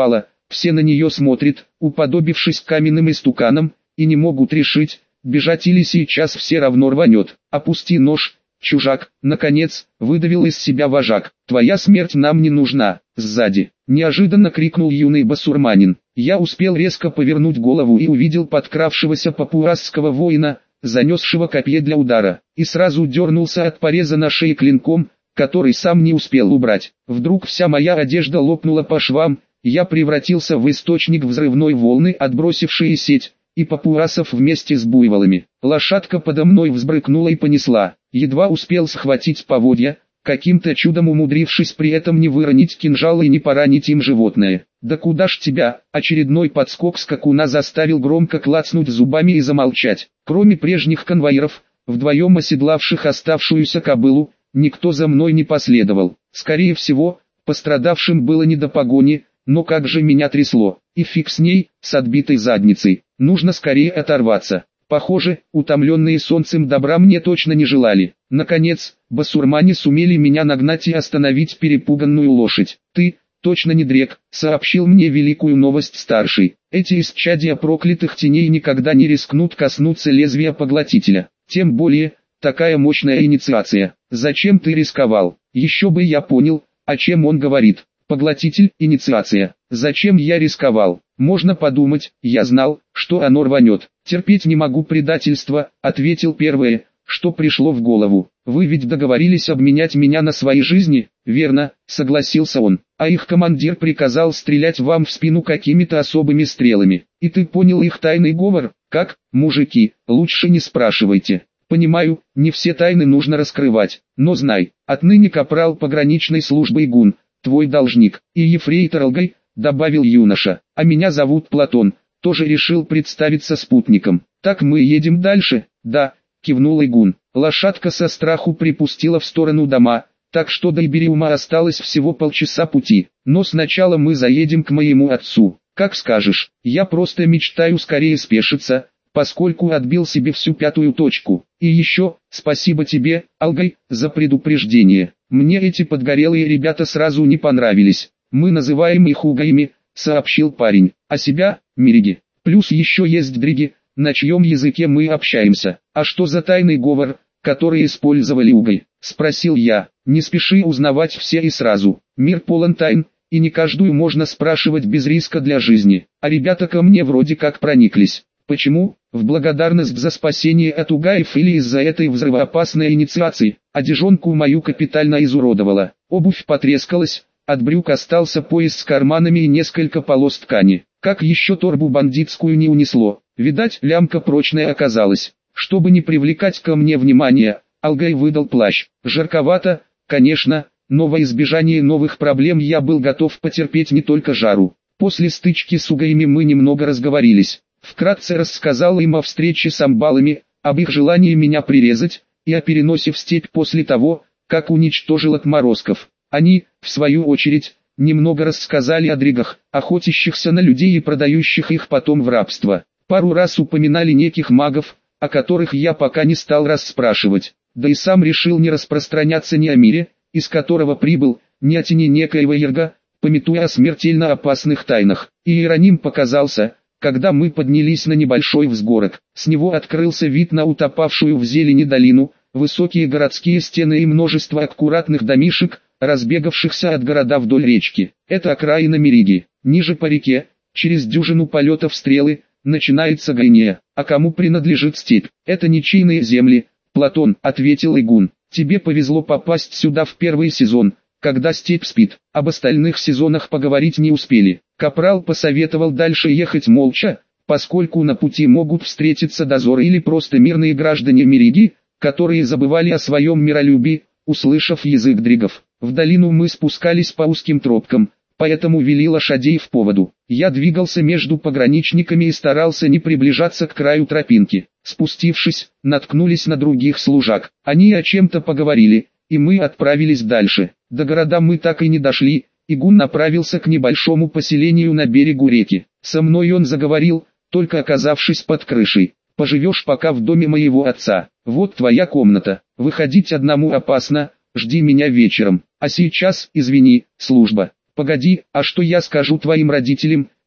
все на нее смотрят, уподобившись каменным истуканам, и не могут решить, бежать или сейчас все равно рванет. Опусти нож, чужак, наконец, выдавил из себя вожак. Твоя смерть нам не нужна. Сзади, неожиданно крикнул юный басурманин. Я успел резко повернуть голову и увидел подкравшегося папуасского воина, занесшего копье для удара, и сразу дернулся от пореза на шее клинком, который сам не успел убрать. Вдруг вся моя одежда лопнула по швам, я превратился в источник взрывной волны, отбросившей сеть, и папуасов вместе с буйволами. Лошадка подо мной взбрыкнула и понесла. Едва успел схватить поводья, каким-то чудом умудрившись при этом не выронить кинжал и не поранить им животное. «Да куда ж тебя?» Очередной подскок скакуна заставил громко клацнуть зубами и замолчать. Кроме прежних конвоиров, вдвоем оседлавших оставшуюся кобылу, никто за мной не последовал. Скорее всего, пострадавшим было не до погони, но как же меня трясло. И фиг с ней, с отбитой задницей. Нужно скорее оторваться. Похоже, утомленные солнцем добра мне точно не желали. Наконец, басурмане сумели меня нагнать и остановить перепуганную лошадь. «Ты, точно не дрек», — сообщил мне великую новость старший. «Эти исчадия проклятых теней никогда не рискнут коснуться лезвия поглотителя. Тем более, такая мощная инициация. Зачем ты рисковал? Еще бы я понял, о чем он говорит. Поглотитель, инициация. Зачем я рисковал? Можно подумать, я знал, что оно рванет. Терпеть не могу предательства», — ответил первое, что пришло в голову. «Вы ведь договорились обменять меня на свои жизни?» «Верно», — согласился он. «А их командир приказал стрелять вам в спину какими-то особыми стрелами. И ты понял их тайный говор? Как, мужики, лучше не спрашивайте. Понимаю, не все тайны нужно раскрывать, но знай, отныне капрал пограничной службы Игун, твой должник, и ефрейтор Алгай», — добавил юноша. «А меня зовут Платон», — тоже решил представиться спутником. «Так мы едем дальше?» «Да», — кивнул Игун. Лошадка со страху припустила в сторону дома, так что до Ибериума осталось всего полчаса пути. «Но сначала мы заедем к моему отцу». «Как скажешь, я просто мечтаю скорее спешиться, поскольку отбил себе всю пятую точку. И еще, спасибо тебе, Алгай, за предупреждение. Мне эти подгорелые ребята сразу не понравились. Мы называем их угаями», — сообщил парень. «А себя — мириги. Плюс еще есть дриги, на чьем языке мы общаемся». «А что за тайный говор, который использовали угай?» — спросил я. «Не спеши узнавать все и сразу. Мир полон тайн, и не каждую можно спрашивать без риска для жизни. А ребята ко мне вроде как прониклись. Почему? В благодарность за спасение от угаев или из-за этой взрывоопасной инициации? Одежонку мою капитально изуродовала. Обувь потрескалась, от брюк остался пояс с карманами и несколько полос ткани. Как еще торбу бандитскую не унесло. Видать, лямка прочная оказалась. Чтобы не привлекать ко мне внимания, Алгай выдал плащ. Жарковато, конечно, но во избежание новых проблем я был готов потерпеть не только жару. После стычки с угаями мы немного разговорились. Вкратце рассказал им о встрече с амбалами, об их желании меня прирезать, и о переносе в степь после того, как уничтожил отморозков. Они, в свою очередь, немного рассказали о дригах, охотящихся на людей и продающих их потом в рабство. Пару раз упоминали неких магов, о которых я пока не стал расспрашивать, да и сам решил не распространяться ни о мире, из которого прибыл, ни о тени некоего Ерга, памятуя о смертельно опасных тайнах. И Иероним показался, когда мы поднялись на небольшой взгорок. С него открылся вид на утопавшую в зелени долину, высокие городские стены и множество аккуратных домишек, разбегавшихся от города вдоль речки. Это окраина Мериги. Ниже по реке, через дюжину полетов стрелы, начинается Гайнея. А кому принадлежит степь? Это ничейные земли, Платон, ответил Игун. Тебе повезло попасть сюда в первый сезон, когда степь спит. Об остальных сезонах поговорить не успели. Капрал посоветовал дальше ехать молча, поскольку на пути могут встретиться дозоры или просто мирные граждане Мериги, которые забывали о своем миролюбии, услышав язык дригов. В долину мы спускались по узким тропкам, поэтому вели лошадей в поводу. Я двигался между пограничниками и старался не приближаться к краю тропинки. Спустившись, наткнулись на других служак. Они о чем-то поговорили, и мы отправились дальше. До города мы так и не дошли. Игун направился к небольшому поселению на берегу реки. Со мной он заговорил, только оказавшись под крышей. «Поживешь пока в доме моего отца. Вот твоя комната. Выходить одному опасно, жди меня вечером. А сейчас, извини, служба». «Погоди, а что я скажу твоим родителям?»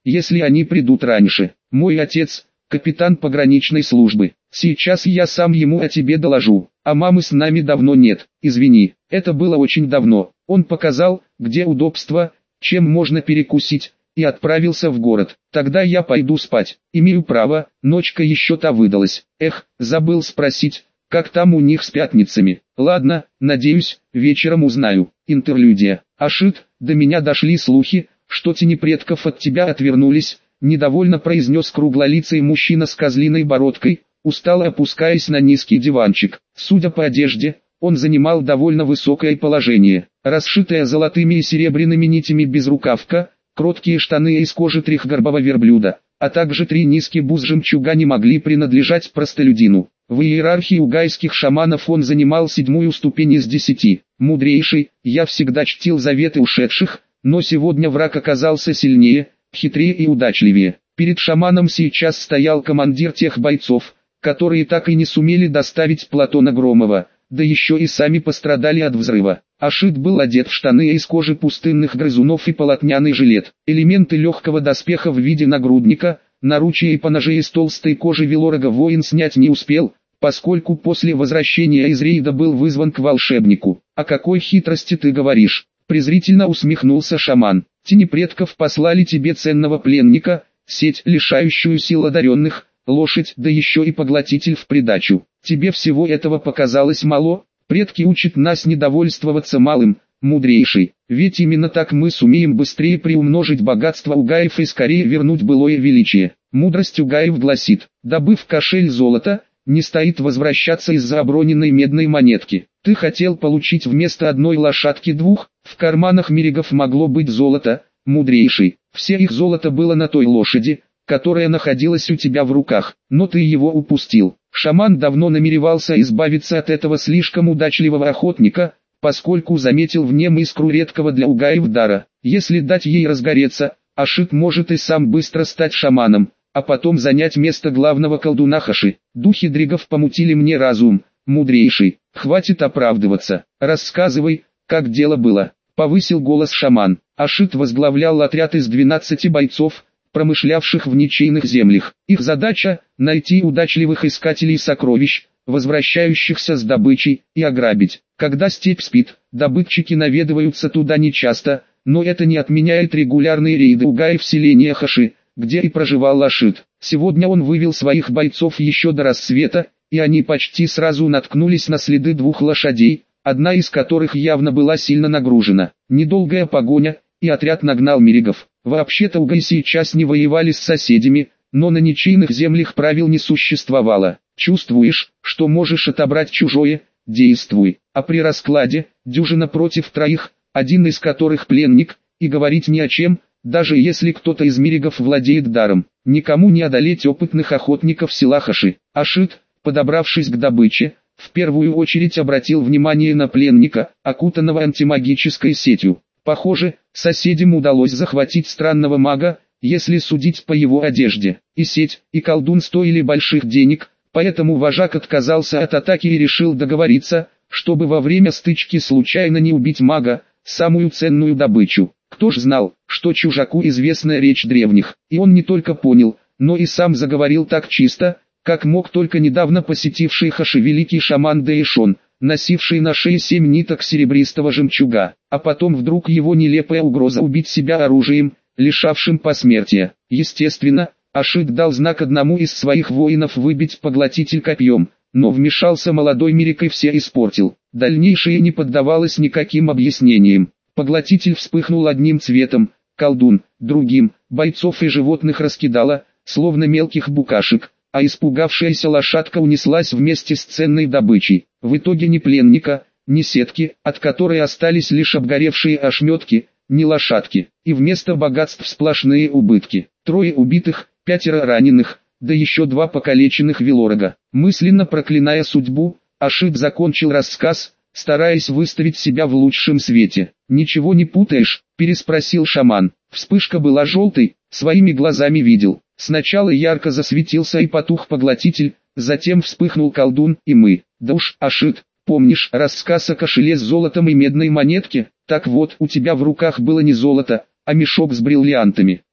если они придут раньше. Мой отец – капитан пограничной службы. Сейчас я сам ему о тебе доложу, а мамы с нами давно нет, извини, это было очень давно. Он показал, где удобство, чем можно перекусить, и отправился в город. Тогда я пойду спать. Имею право, ночка еще та выдалась. Эх, забыл спросить, как там у них с пятницами. Ладно, надеюсь, вечером узнаю. Интерлюдия. Ашит, до меня дошли слухи, что тени предков от тебя отвернулись, недовольно произнес круглолицый мужчина с козлиной бородкой, устало опускаясь на низкий диванчик. Судя по одежде, он занимал довольно высокое положение. Расшитая золотыми и серебряными нитями безрукавка, кроткие штаны из кожи трехгорбого верблюда, а также три низкие бус жемчуга не могли принадлежать простолюдину. В иерархии угайских шаманов он занимал седьмую ступень из десяти. Мудрейший, я всегда чтил заветы ушедших, но сегодня враг оказался сильнее, хитрее и удачливее. Перед шаманом сейчас стоял командир тех бойцов, которые так и не сумели доставить Платона Громова, да еще и сами пострадали от взрыва. Ашит был одет в штаны из кожи пустынных грызунов и полотняный жилет. Элементы легкого доспеха в виде нагрудника, наручия и поножей из толстой кожи велорога воин снять не успел, поскольку после возвращения из рейда был вызван к волшебнику. «О какой хитрости ты говоришь?» — презрительно усмехнулся шаман. «Тени предков послали тебе ценного пленника, сеть, лишающую сил одаренных, лошадь, да еще и поглотитель в придачу. Тебе всего этого показалось мало? Предки учат нас недовольствоваться малым, мудрейший, ведь именно так мы сумеем быстрее приумножить богатство угаев и скорее вернуть былое величие. Мудрость угаев гласит, добыв кошель золота, не стоит возвращаться из-за оброненной медной монетки. Ты хотел получить вместо одной лошадки двух, в карманах миригов могло быть золото, мудрейший, все их золото было на той лошади, которая находилась у тебя в руках, но ты его упустил». Шаман давно намеревался избавиться от этого слишком удачливого охотника, поскольку заметил в нем искру редкого для угаев дара. Если дать ей разгореться, Ашит может и сам быстро стать шаманом, а потом занять место главного колдуна Хаши. Духи дригов помутили мне разум, мудрейший, хватит оправдываться, рассказывай, как дело было. Повысил голос шаман. Ашит возглавлял отряд из двенадцати бойцов, промышлявших в ничейных землях. Их задача – найти удачливых искателей сокровищ, возвращающихся с добычей, и ограбить. Когда степь спит, добытчики наведываются туда нечасто, но это не отменяет регулярные рейды угаев в селение Хаши, где и проживал Ашит. Сегодня он вывел своих бойцов еще до рассвета, и они почти сразу наткнулись на следы двух лошадей, одна из которых явно была сильно нагружена. Недолгая погоня, и отряд нагнал миригов. Вообще-то угаи сейчас не воевали с соседями, но на ничейных землях правил не существовало. Чувствуешь, что можешь отобрать чужое, действуй. А при раскладе, дюжина против троих, один из которых пленник, и говорить ни о чем, даже если кто-то из миригов владеет даром. Никому не одолеть опытных охотников села Хаши. Ашит, подобравшись к добыче, в первую очередь обратил внимание на пленника, окутанного антимагической сетью. Похоже, соседям удалось захватить странного мага, если судить по его одежде. И сеть, и колдун стоили больших денег, поэтому вожак отказался от атаки и решил договориться, чтобы во время стычки случайно не убить мага, самую ценную добычу. Кто ж знал, что чужаку известна речь древних, и он не только понял, но и сам заговорил так чисто, как мог только недавно посетивший Хаши великий шаман Дэйшон, носивший на шее семь ниток серебристого жемчуга, а потом вдруг его нелепая угроза убить себя оружием, лишавшим посмертия. Естественно, Ашит дал знак одному из своих воинов выбить поглотитель копьем, но вмешался молодой мирик и все испортил. Дальнейшее не поддавалось никаким объяснениям. Поглотитель вспыхнул одним цветом, колдун, другим, бойцов и животных раскидало, словно мелких букашек, а испугавшаяся лошадка унеслась вместе с ценной добычей. В итоге ни пленника, ни сетки, от которой остались лишь обгоревшие ошметки, ни лошадки, и вместо богатств сплошные убытки. Трое убитых, пятеро раненых, да еще два покалеченных велорога. Мысленно проклиная судьбу, Ашит закончил рассказ, стараясь выставить себя в лучшем свете. «Ничего не путаешь?» – переспросил шаман. Вспышка была желтой, своими глазами видел. Сначала ярко засветился и потух поглотитель, затем вспыхнул колдун и мы. Да уж, Ашит, помнишь рассказ о кошеле с золотом и медной монетке? Так вот, у тебя в руках было не золото, а мешок с бриллиантами.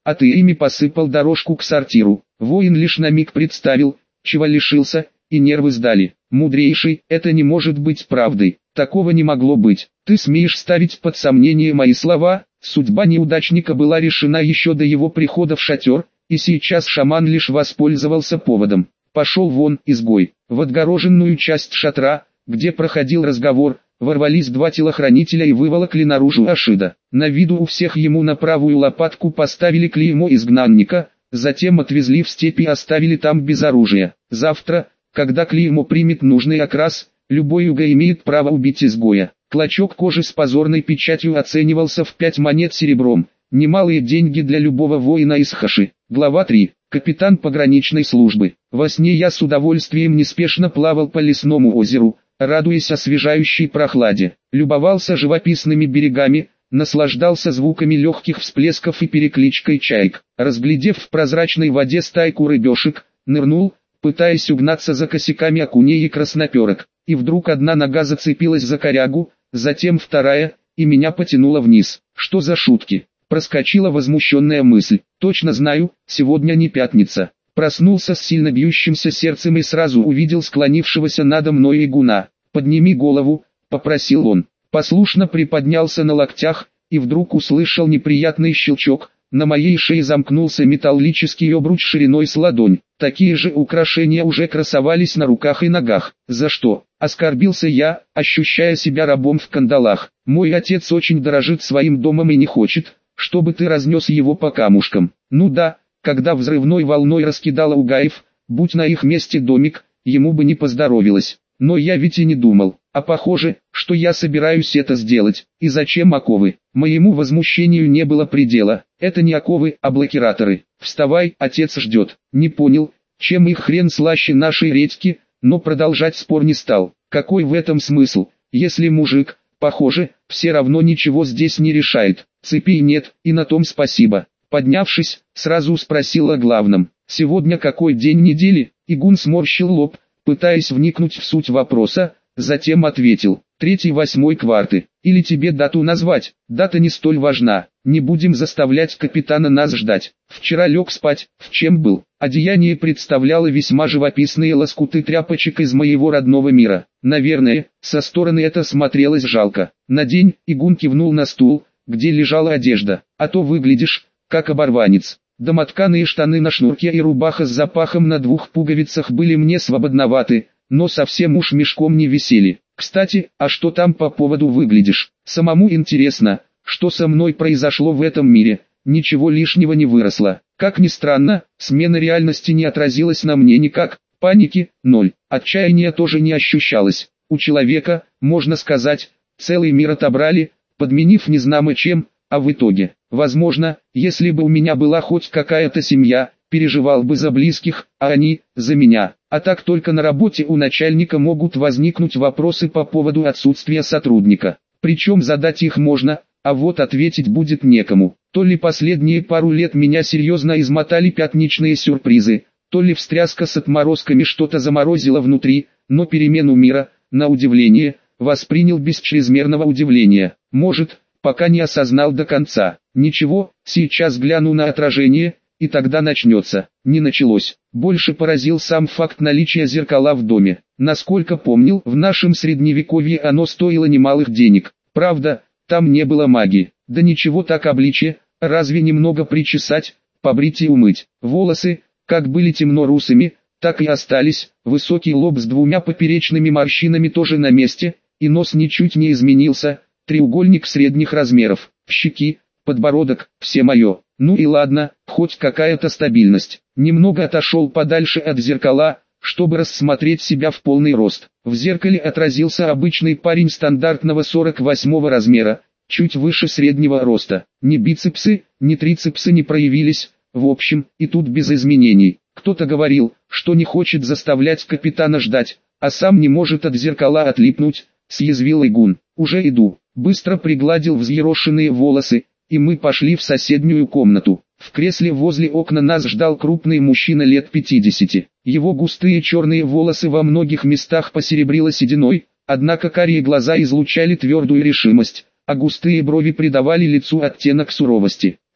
а ты ими посыпал дорожку к сортиру. Воин лишь на миг представил, чего лишился, и нервы сдали. Мудрейший, это не может быть правдой, такого не могло быть. Ты смеешь ставить под сомнение мои слова? Судьба неудачника была решена еще до его прихода в шатер, и сейчас шаман лишь воспользовался поводом. Пошел вон, изгой. В отгороженную часть шатра, где проходил разговор, ворвались два телохранителя и выволокли наружу Ашида. На виду у всех ему на правую лопатку поставили клеймо изгнанника, затем отвезли в степь и оставили там без оружия. Завтра, когда клеймо примет нужный окрас, любой юга имеет право убить изгоя. Клочок кожи с позорной печатью оценивался в пять монет серебром. Немалые деньги для любого воина из Хаши. Глава три. Капитан пограничной службы. Во сне я с удовольствием неспешно плавал по лесному озеру, радуясь освежающей прохладе, любовался живописными берегами, наслаждался звуками легких всплесков и перекличкой чаек. Разглядев в прозрачной воде стайку рыбешек, нырнул, пытаясь угнаться за косяками окуней и красноперок. И вдруг одна нога зацепилась за корягу, затем вторая, и меня потянуло вниз. Что за шутки? Проскочила возмущенная мысль. Точно знаю, сегодня не пятница. Проснулся с сильно бьющимся сердцем и сразу увидел склонившегося надо мной игуна. «Подними голову», — попросил он. Послушно приподнялся на локтях, и вдруг услышал неприятный щелчок. На моей шее замкнулся металлический обруч шириной с ладонь. Такие же украшения уже красовались на руках и ногах. За что? Оскорбился я, ощущая себя рабом в кандалах. Мой отец очень дорожит своим домом и не хочет, чтобы ты разнес его по камушкам. Ну да, когда взрывной волной раскидала угаев, будь на их месте домик, ему бы не поздоровилось. Но я ведь и не думал, а похоже, что я собираюсь это сделать. И зачем оковы? Моему возмущению не было предела. Это не оковы, а блокираторы. Вставай, отец ждет. Не понял, чем их хрен слаще нашей редьки, но продолжать спор не стал. Какой в этом смысл, если мужик, похоже, все равно ничего здесь не решает. Цепей нет, и на том спасибо. Поднявшись, сразу спросил о главном. Сегодня какой день недели? Игун сморщил лоб, пытаясь вникнуть в суть вопроса, затем ответил. Третий восьмой кварты. Или тебе дату назвать? Дата не столь важна. Не будем заставлять капитана нас ждать. Вчера лег спать, в чем был. Одеяние представляло весьма живописные лоскуты тряпочек из моего родного мира. Наверное, со стороны это смотрелось жалко. Надень, Игун кивнул на стул, где лежала одежда, а то выглядишь, как оборванец. Домотканые штаны на шнурке и рубаха с запахом на двух пуговицах были мне свободноваты, но совсем уж мешком не висели. Кстати, а что там по поводу выглядишь? Самому интересно, что со мной произошло в этом мире, ничего лишнего не выросло. Как ни странно, смена реальности не отразилась на мне никак, паники – ноль, отчаяния тоже не ощущалось. У человека, можно сказать, целый мир отобрали, подменив незнамо чем, а в итоге, возможно, если бы у меня была хоть какая-то семья, переживал бы за близких, а они – за меня. А так только на работе у начальника могут возникнуть вопросы по поводу отсутствия сотрудника. Причем задать их можно, а вот ответить будет некому. То ли последние пару лет меня серьезно измотали пятничные сюрпризы, то ли встряска с отморозками что-то заморозила внутри, но перемену мира, на удивление, воспринял без чрезмерного удивления. Может, пока не осознал до конца. Ничего, сейчас гляну на отражение, и тогда начнется. Не началось. Больше поразил сам факт наличия зеркала в доме. Насколько помнил, в нашем средневековье оно стоило немалых денег. Правда, там не было магии. Да ничего так обличье, разве немного причесать, побрить и умыть. Волосы, как были темно-русыми, так и остались. Высокий лоб с двумя поперечными морщинами тоже на месте, и нос ничуть не изменился. Треугольник средних размеров. Щеки, подбородок, все мое. Ну и ладно, хоть какая-то стабильность. Немного отошел подальше от зеркала, чтобы рассмотреть себя в полный рост. В зеркале отразился обычный парень стандартного сорок восьмого размера, чуть выше среднего роста. Ни бицепсы, ни трицепсы не проявились, в общем, и тут без изменений. Кто-то говорил, что не хочет заставлять капитана ждать, а сам не может от зеркала отлипнуть, съязвил Игун. Уже иду. Быстро пригладил взъерошенные волосы, и мы пошли в соседнюю комнату. В кресле возле окна нас ждал крупный мужчина лет пятидесяти. Его густые черные волосы во многих местах посеребрило сединой, однако карие глаза излучали твердую решимость, а густые брови придавали лицу оттенок суровости.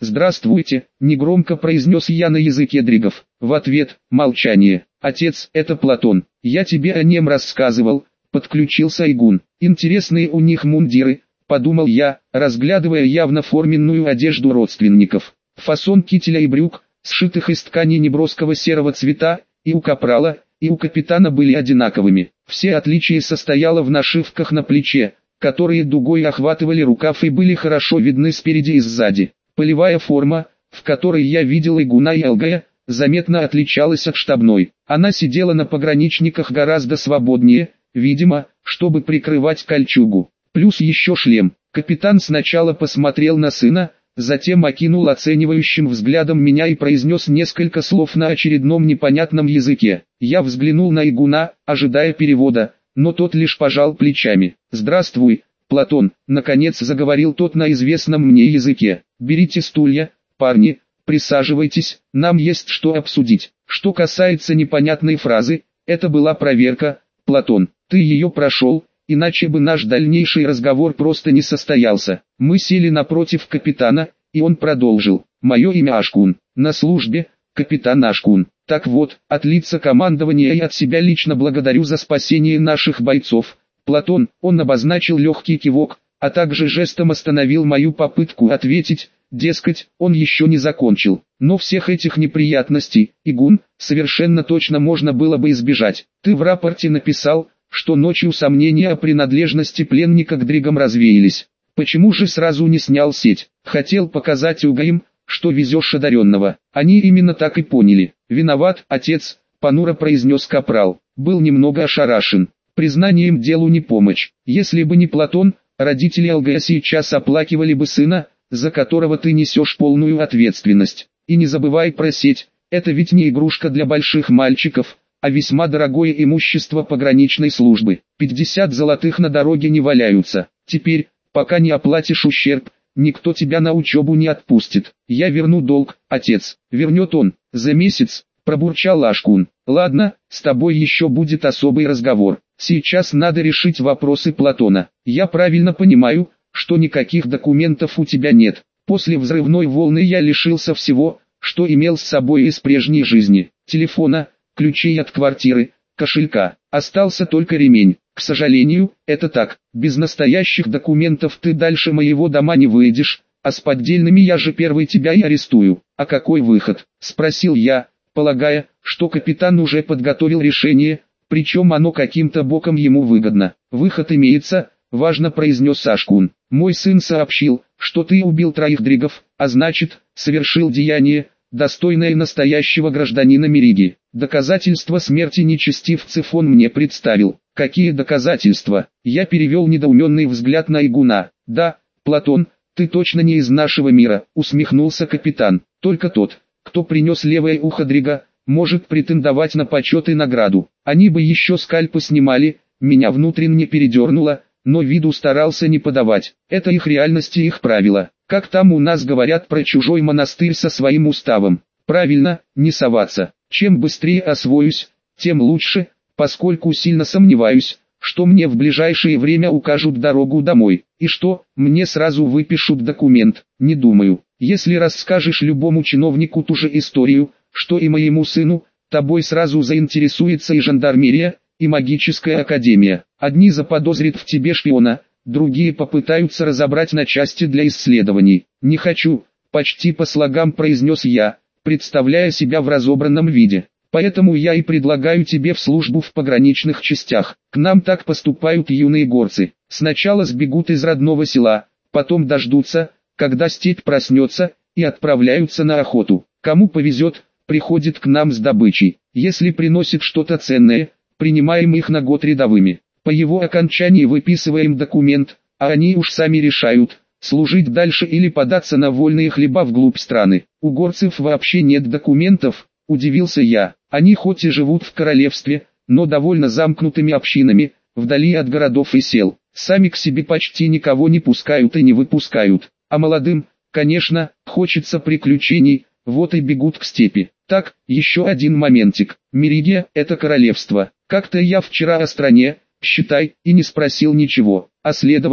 «Здравствуйте», — негромко произнес я на языке дригов. В ответ — молчание. «Отец, это Платон. Я тебе о нем рассказывал», — подключился Игун. «Интересные у них мундиры», — подумал я, разглядывая явно форменную одежду родственников. Фасон кителя и брюк, сшитых из ткани неброского серого цвета, и у капрала, и у капитана были одинаковыми. Все отличие состояло в нашивках на плече, которые дугой охватывали рукав и были хорошо видны спереди и сзади. Полевая форма, в которой я видел Игуна и Алгая, заметно отличалась от штабной. Она сидела на пограничниках гораздо свободнее, видимо, чтобы прикрывать кольчугу. Плюс еще шлем. Капитан сначала посмотрел на сына, затем окинул оценивающим взглядом меня и произнес несколько слов на очередном непонятном языке. Я взглянул на Игуна, ожидая перевода, но тот лишь пожал плечами. «Здравствуй, Платон», — наконец заговорил тот на известном мне языке. «Берите стулья, парни, присаживайтесь, нам есть что обсудить». Что касается непонятной фразы, это была проверка. «Платон, ты ее прошел, иначе бы наш дальнейший разговор просто не состоялся». Мы сели напротив капитана, и он продолжил. «Мое имя Ашкун, на службе, капитан Ашкун. Так вот, от лица командования и от себя лично благодарю за спасение наших бойцов. Платон», он обозначил легкий кивок, а также жестом остановил мою попытку ответить, дескать, он еще не закончил. Но всех этих неприятностей, Игун, совершенно точно можно было бы избежать. Ты в рапорте написал, что ночью сомнения о принадлежности пленника к дригам развеялись. Почему же сразу не снял сеть? Хотел показать угаим, что везешь одаренного. Они именно так и поняли. «Виноват, отец», — понуро произнес капрал. Был немного ошарашен. Признанием делу не помочь. Если бы не Платон, родители Алгая сейчас оплакивали бы сына, за которого ты несешь полную ответственность. И не забывай про сеть, это ведь не игрушка для больших мальчиков, а весьма дорогое имущество пограничной службы. пятьдесят золотых на дороге не валяются. Теперь, пока не оплатишь ущерб, никто тебя на учебу не отпустит. Я верну долг, отец. Вернет он, за месяц, пробурчал Ашкун. Ладно, с тобой еще будет особый разговор. Сейчас надо решить вопросы Платона. Я правильно понимаю, что никаких документов у тебя нет. После взрывной волны я лишился всего, что имел с собой из прежней жизни. Телефона, ключей от квартиры, кошелька. Остался только ремень. К сожалению, это так. Без настоящих документов ты дальше моего дома не выйдешь, а с поддельными я же первый тебя и арестую. А какой выход? Спросил я, полагая, что капитан уже подготовил решение, причем оно каким-то боком ему выгодно. Выход имеется, важно произнес Ашкун. Мой сын сообщил, что ты убил троих дригов, а значит, совершил деяние, достойное настоящего гражданина Мериги. Доказательства смерти нечестивцев он мне представил. Какие доказательства? Я перевел недоуменный взгляд на Игуна. Да, Платон, ты точно не из нашего мира, усмехнулся капитан. Только тот, кто принес левое ухо дрига, может претендовать на почет и награду. Они бы еще скальпы снимали, меня внутренне передернуло, но виду старался не подавать. Это их реальность и их правила. Как там у нас говорят про чужой монастырь со своим уставом. Правильно, не соваться. Чем быстрее освоюсь, тем лучше, поскольку сильно сомневаюсь, что мне в ближайшее время укажут дорогу домой. И что, мне сразу выпишут документ? Не думаю. Если расскажешь любому чиновнику ту же историю, что и моему сыну, тобой сразу заинтересуется и жандармерия, и магическая академия. Одни заподозрят в тебе шпиона, другие попытаются разобрать на части для исследований. Не хочу, почти по слогам произнес я, представляя себя в разобранном виде. Поэтому я и предлагаю тебе в службу в пограничных частях. К нам так поступают юные горцы. Сначала сбегут из родного села, потом дождутся, когда степь проснется, и отправляются на охоту. Кому повезет, приходит к нам с добычей. Если приносит что-то ценное, принимаем их на год рядовыми. По его окончании выписываем документ, а они уж сами решают, служить дальше или податься на вольные хлеба вглубь страны. У горцев вообще нет документов, удивился я. Они хоть и живут в королевстве, но довольно замкнутыми общинами, вдали от городов и сел. Сами к себе почти никого не пускают и не выпускают. А молодым, конечно, хочется приключений, вот и бегут к степи. Так, еще один моментик. Меридия – это королевство. Как-то я вчера о стране, считай, и не спросил ничего, а следовало бы.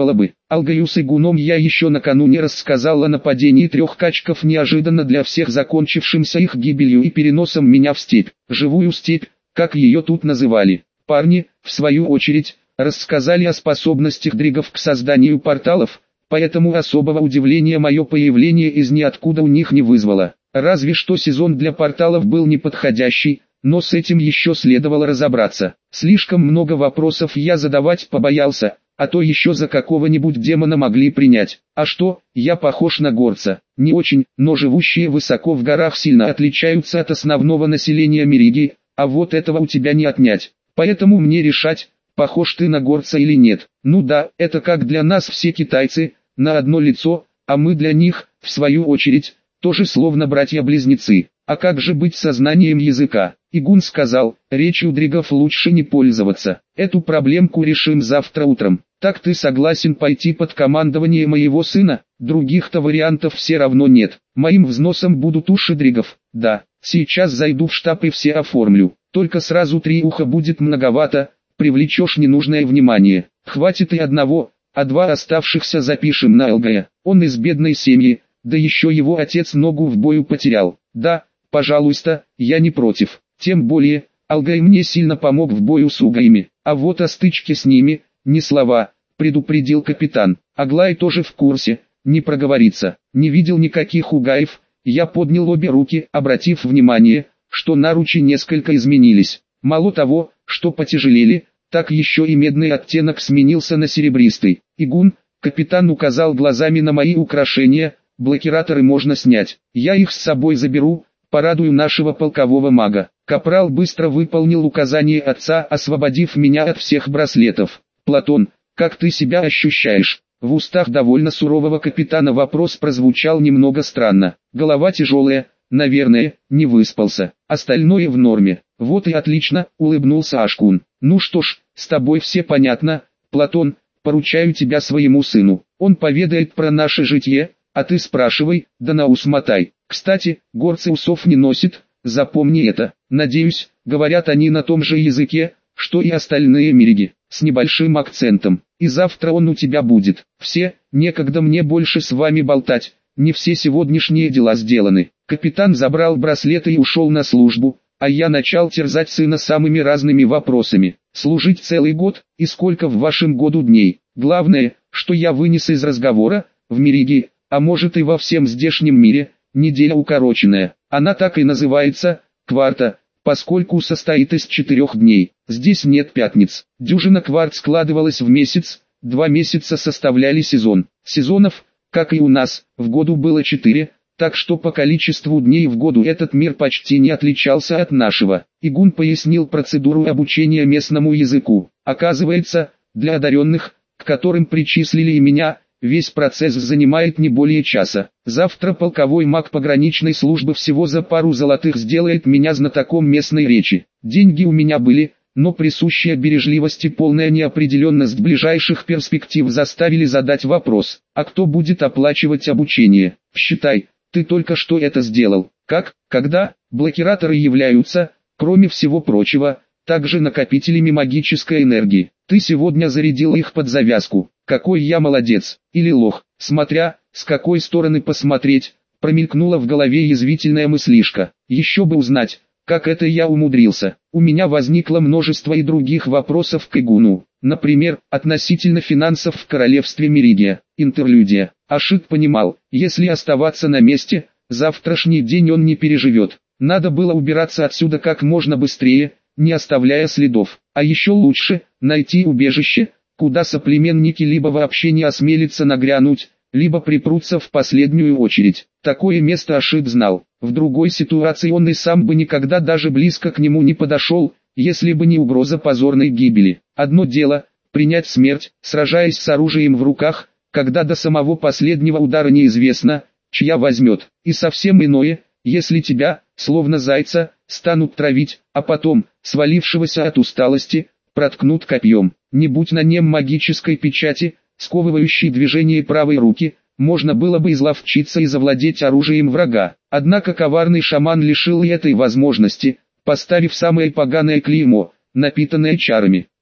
Алгаю с Игуном я еще накануне рассказал о нападении трех качков, неожиданно для всех закончившимся их гибелью и переносом меня в степь, живую степь, как ее тут называли. Парни, в свою очередь, рассказали о способностях дригов к созданию порталов, поэтому особого удивления мое появление из ниоткуда у них не вызвало. Разве что сезон для порталов был неподходящий, но с этим еще следовало разобраться. Слишком много вопросов я задавать побоялся, а то еще за какого-нибудь демона могли принять. А что, я похож на горца? Не очень, но живущие высоко в горах сильно отличаются от основного населения Меридии, а вот этого у тебя не отнять. Поэтому мне решать, похож ты на горца или нет. Ну да, это как для нас все китайцы, на одно лицо, а мы для них, в свою очередь, тоже словно братья-близнецы. А как же быть со знанием языка? Игун сказал, речью дригов лучше не пользоваться. Эту проблемку решим завтра утром. Так ты согласен пойти под командование моего сына? Других-то вариантов все равно нет. Моим взносом будут уши дригов. Да, сейчас зайду в штаб и все оформлю. Только сразу три уха будет многовато, привлечешь ненужное внимание. Хватит и одного, а два оставшихся запишем на Алгая. Он из бедной семьи, да еще его отец ногу в бою потерял. Да, пожалуйста, я не против. Тем более, Алгай мне сильно помог в бою с угаями. А вот о стычке с ними, ни слова, предупредил капитан. Аглай тоже в курсе, не проговорится. Не видел никаких угаев. Я поднял обе руки, обратив внимание, что наручи несколько изменились. Мало того, что потяжелели, так еще и медный оттенок сменился на серебристый. Игун, капитан указал глазами на мои украшения, блокираторы можно снять. Я их с собой заберу, порадую нашего полкового мага. Капрал быстро выполнил указание отца, освободив меня от всех браслетов. Платон, как ты себя ощущаешь? В устах довольно сурового капитана вопрос прозвучал немного странно. Голова тяжелая, наверное, не выспался. Остальное в норме. Вот и отлично, улыбнулся Ашкун. Ну что ж, с тобой все понятно, Платон, поручаю тебя своему сыну. Он поведает про наше житье, а ты спрашивай, да на ус мотай. Кстати, горцы усов не носит, запомни это. Надеюсь, говорят они на том же языке, что и остальные мириги, с небольшим акцентом. И завтра он у тебя будет. Все, некогда мне больше с вами болтать, не все сегодняшние дела сделаны. Капитан забрал браслеты и ушел на службу, а я начал терзать сына самыми разными вопросами. Служить целый год, и сколько в вашем году дней? Главное, что я вынес из разговора, в Меридии, а может и во всем здешнем мире, неделя укороченная. Она так и называется, кварта, поскольку состоит из четырех дней. Здесь нет пятниц. Дюжина кварт складывалась в месяц, два месяца составляли сезон. Сезонов, как и у нас, в году было четыре, так что по количеству дней в году этот мир почти не отличался от нашего. Игун пояснил процедуру обучения местному языку. Оказывается, для одаренных, к которым причислили и меня, весь процесс занимает не более часа. Завтра полковой маг пограничной службы всего за пару золотых сделает меня знатоком местной речи. Деньги у меня были, но присущая бережливость и полная неопределенность ближайших перспектив заставили задать вопрос: а кто будет оплачивать обучение? Считай, ты только что это сделал. Как, когда, блокираторы являются, кроме всего прочего, также накопителями магической энергии. Ты сегодня зарядил их под завязку. Какой я молодец, или лох, смотря, с какой стороны посмотреть, промелькнула в голове язвительная мыслишка. Еще бы узнать, как это я умудрился. У меня возникло множество и других вопросов к Игуну. Например, относительно финансов в королевстве Меридия. Интерлюдия. Ашит понимал, если оставаться на месте, завтрашний день он не переживет. Надо было убираться отсюда как можно быстрее, не оставляя следов. А еще лучше, найти убежище, куда соплеменники либо вообще не осмелятся нагрянуть, либо припрутся в последнюю очередь. Такое место Ашит знал. В другой ситуации он и сам бы никогда даже близко к нему не подошел, если бы не угроза позорной гибели. Одно дело – принять смерть, сражаясь с оружием в руках, когда до самого последнего удара неизвестно, чья возьмет. И совсем иное, если тебя, словно зайца, станут травить, а потом, свалившегося от усталости, проткнут копьем. Не будь на нем магической печати, сковывающей движение правой руки, можно было бы изловчиться и завладеть оружием врага. Однако коварный шаман лишил и этой возможности, поставив самое поганое клеймо, напитанное чарами.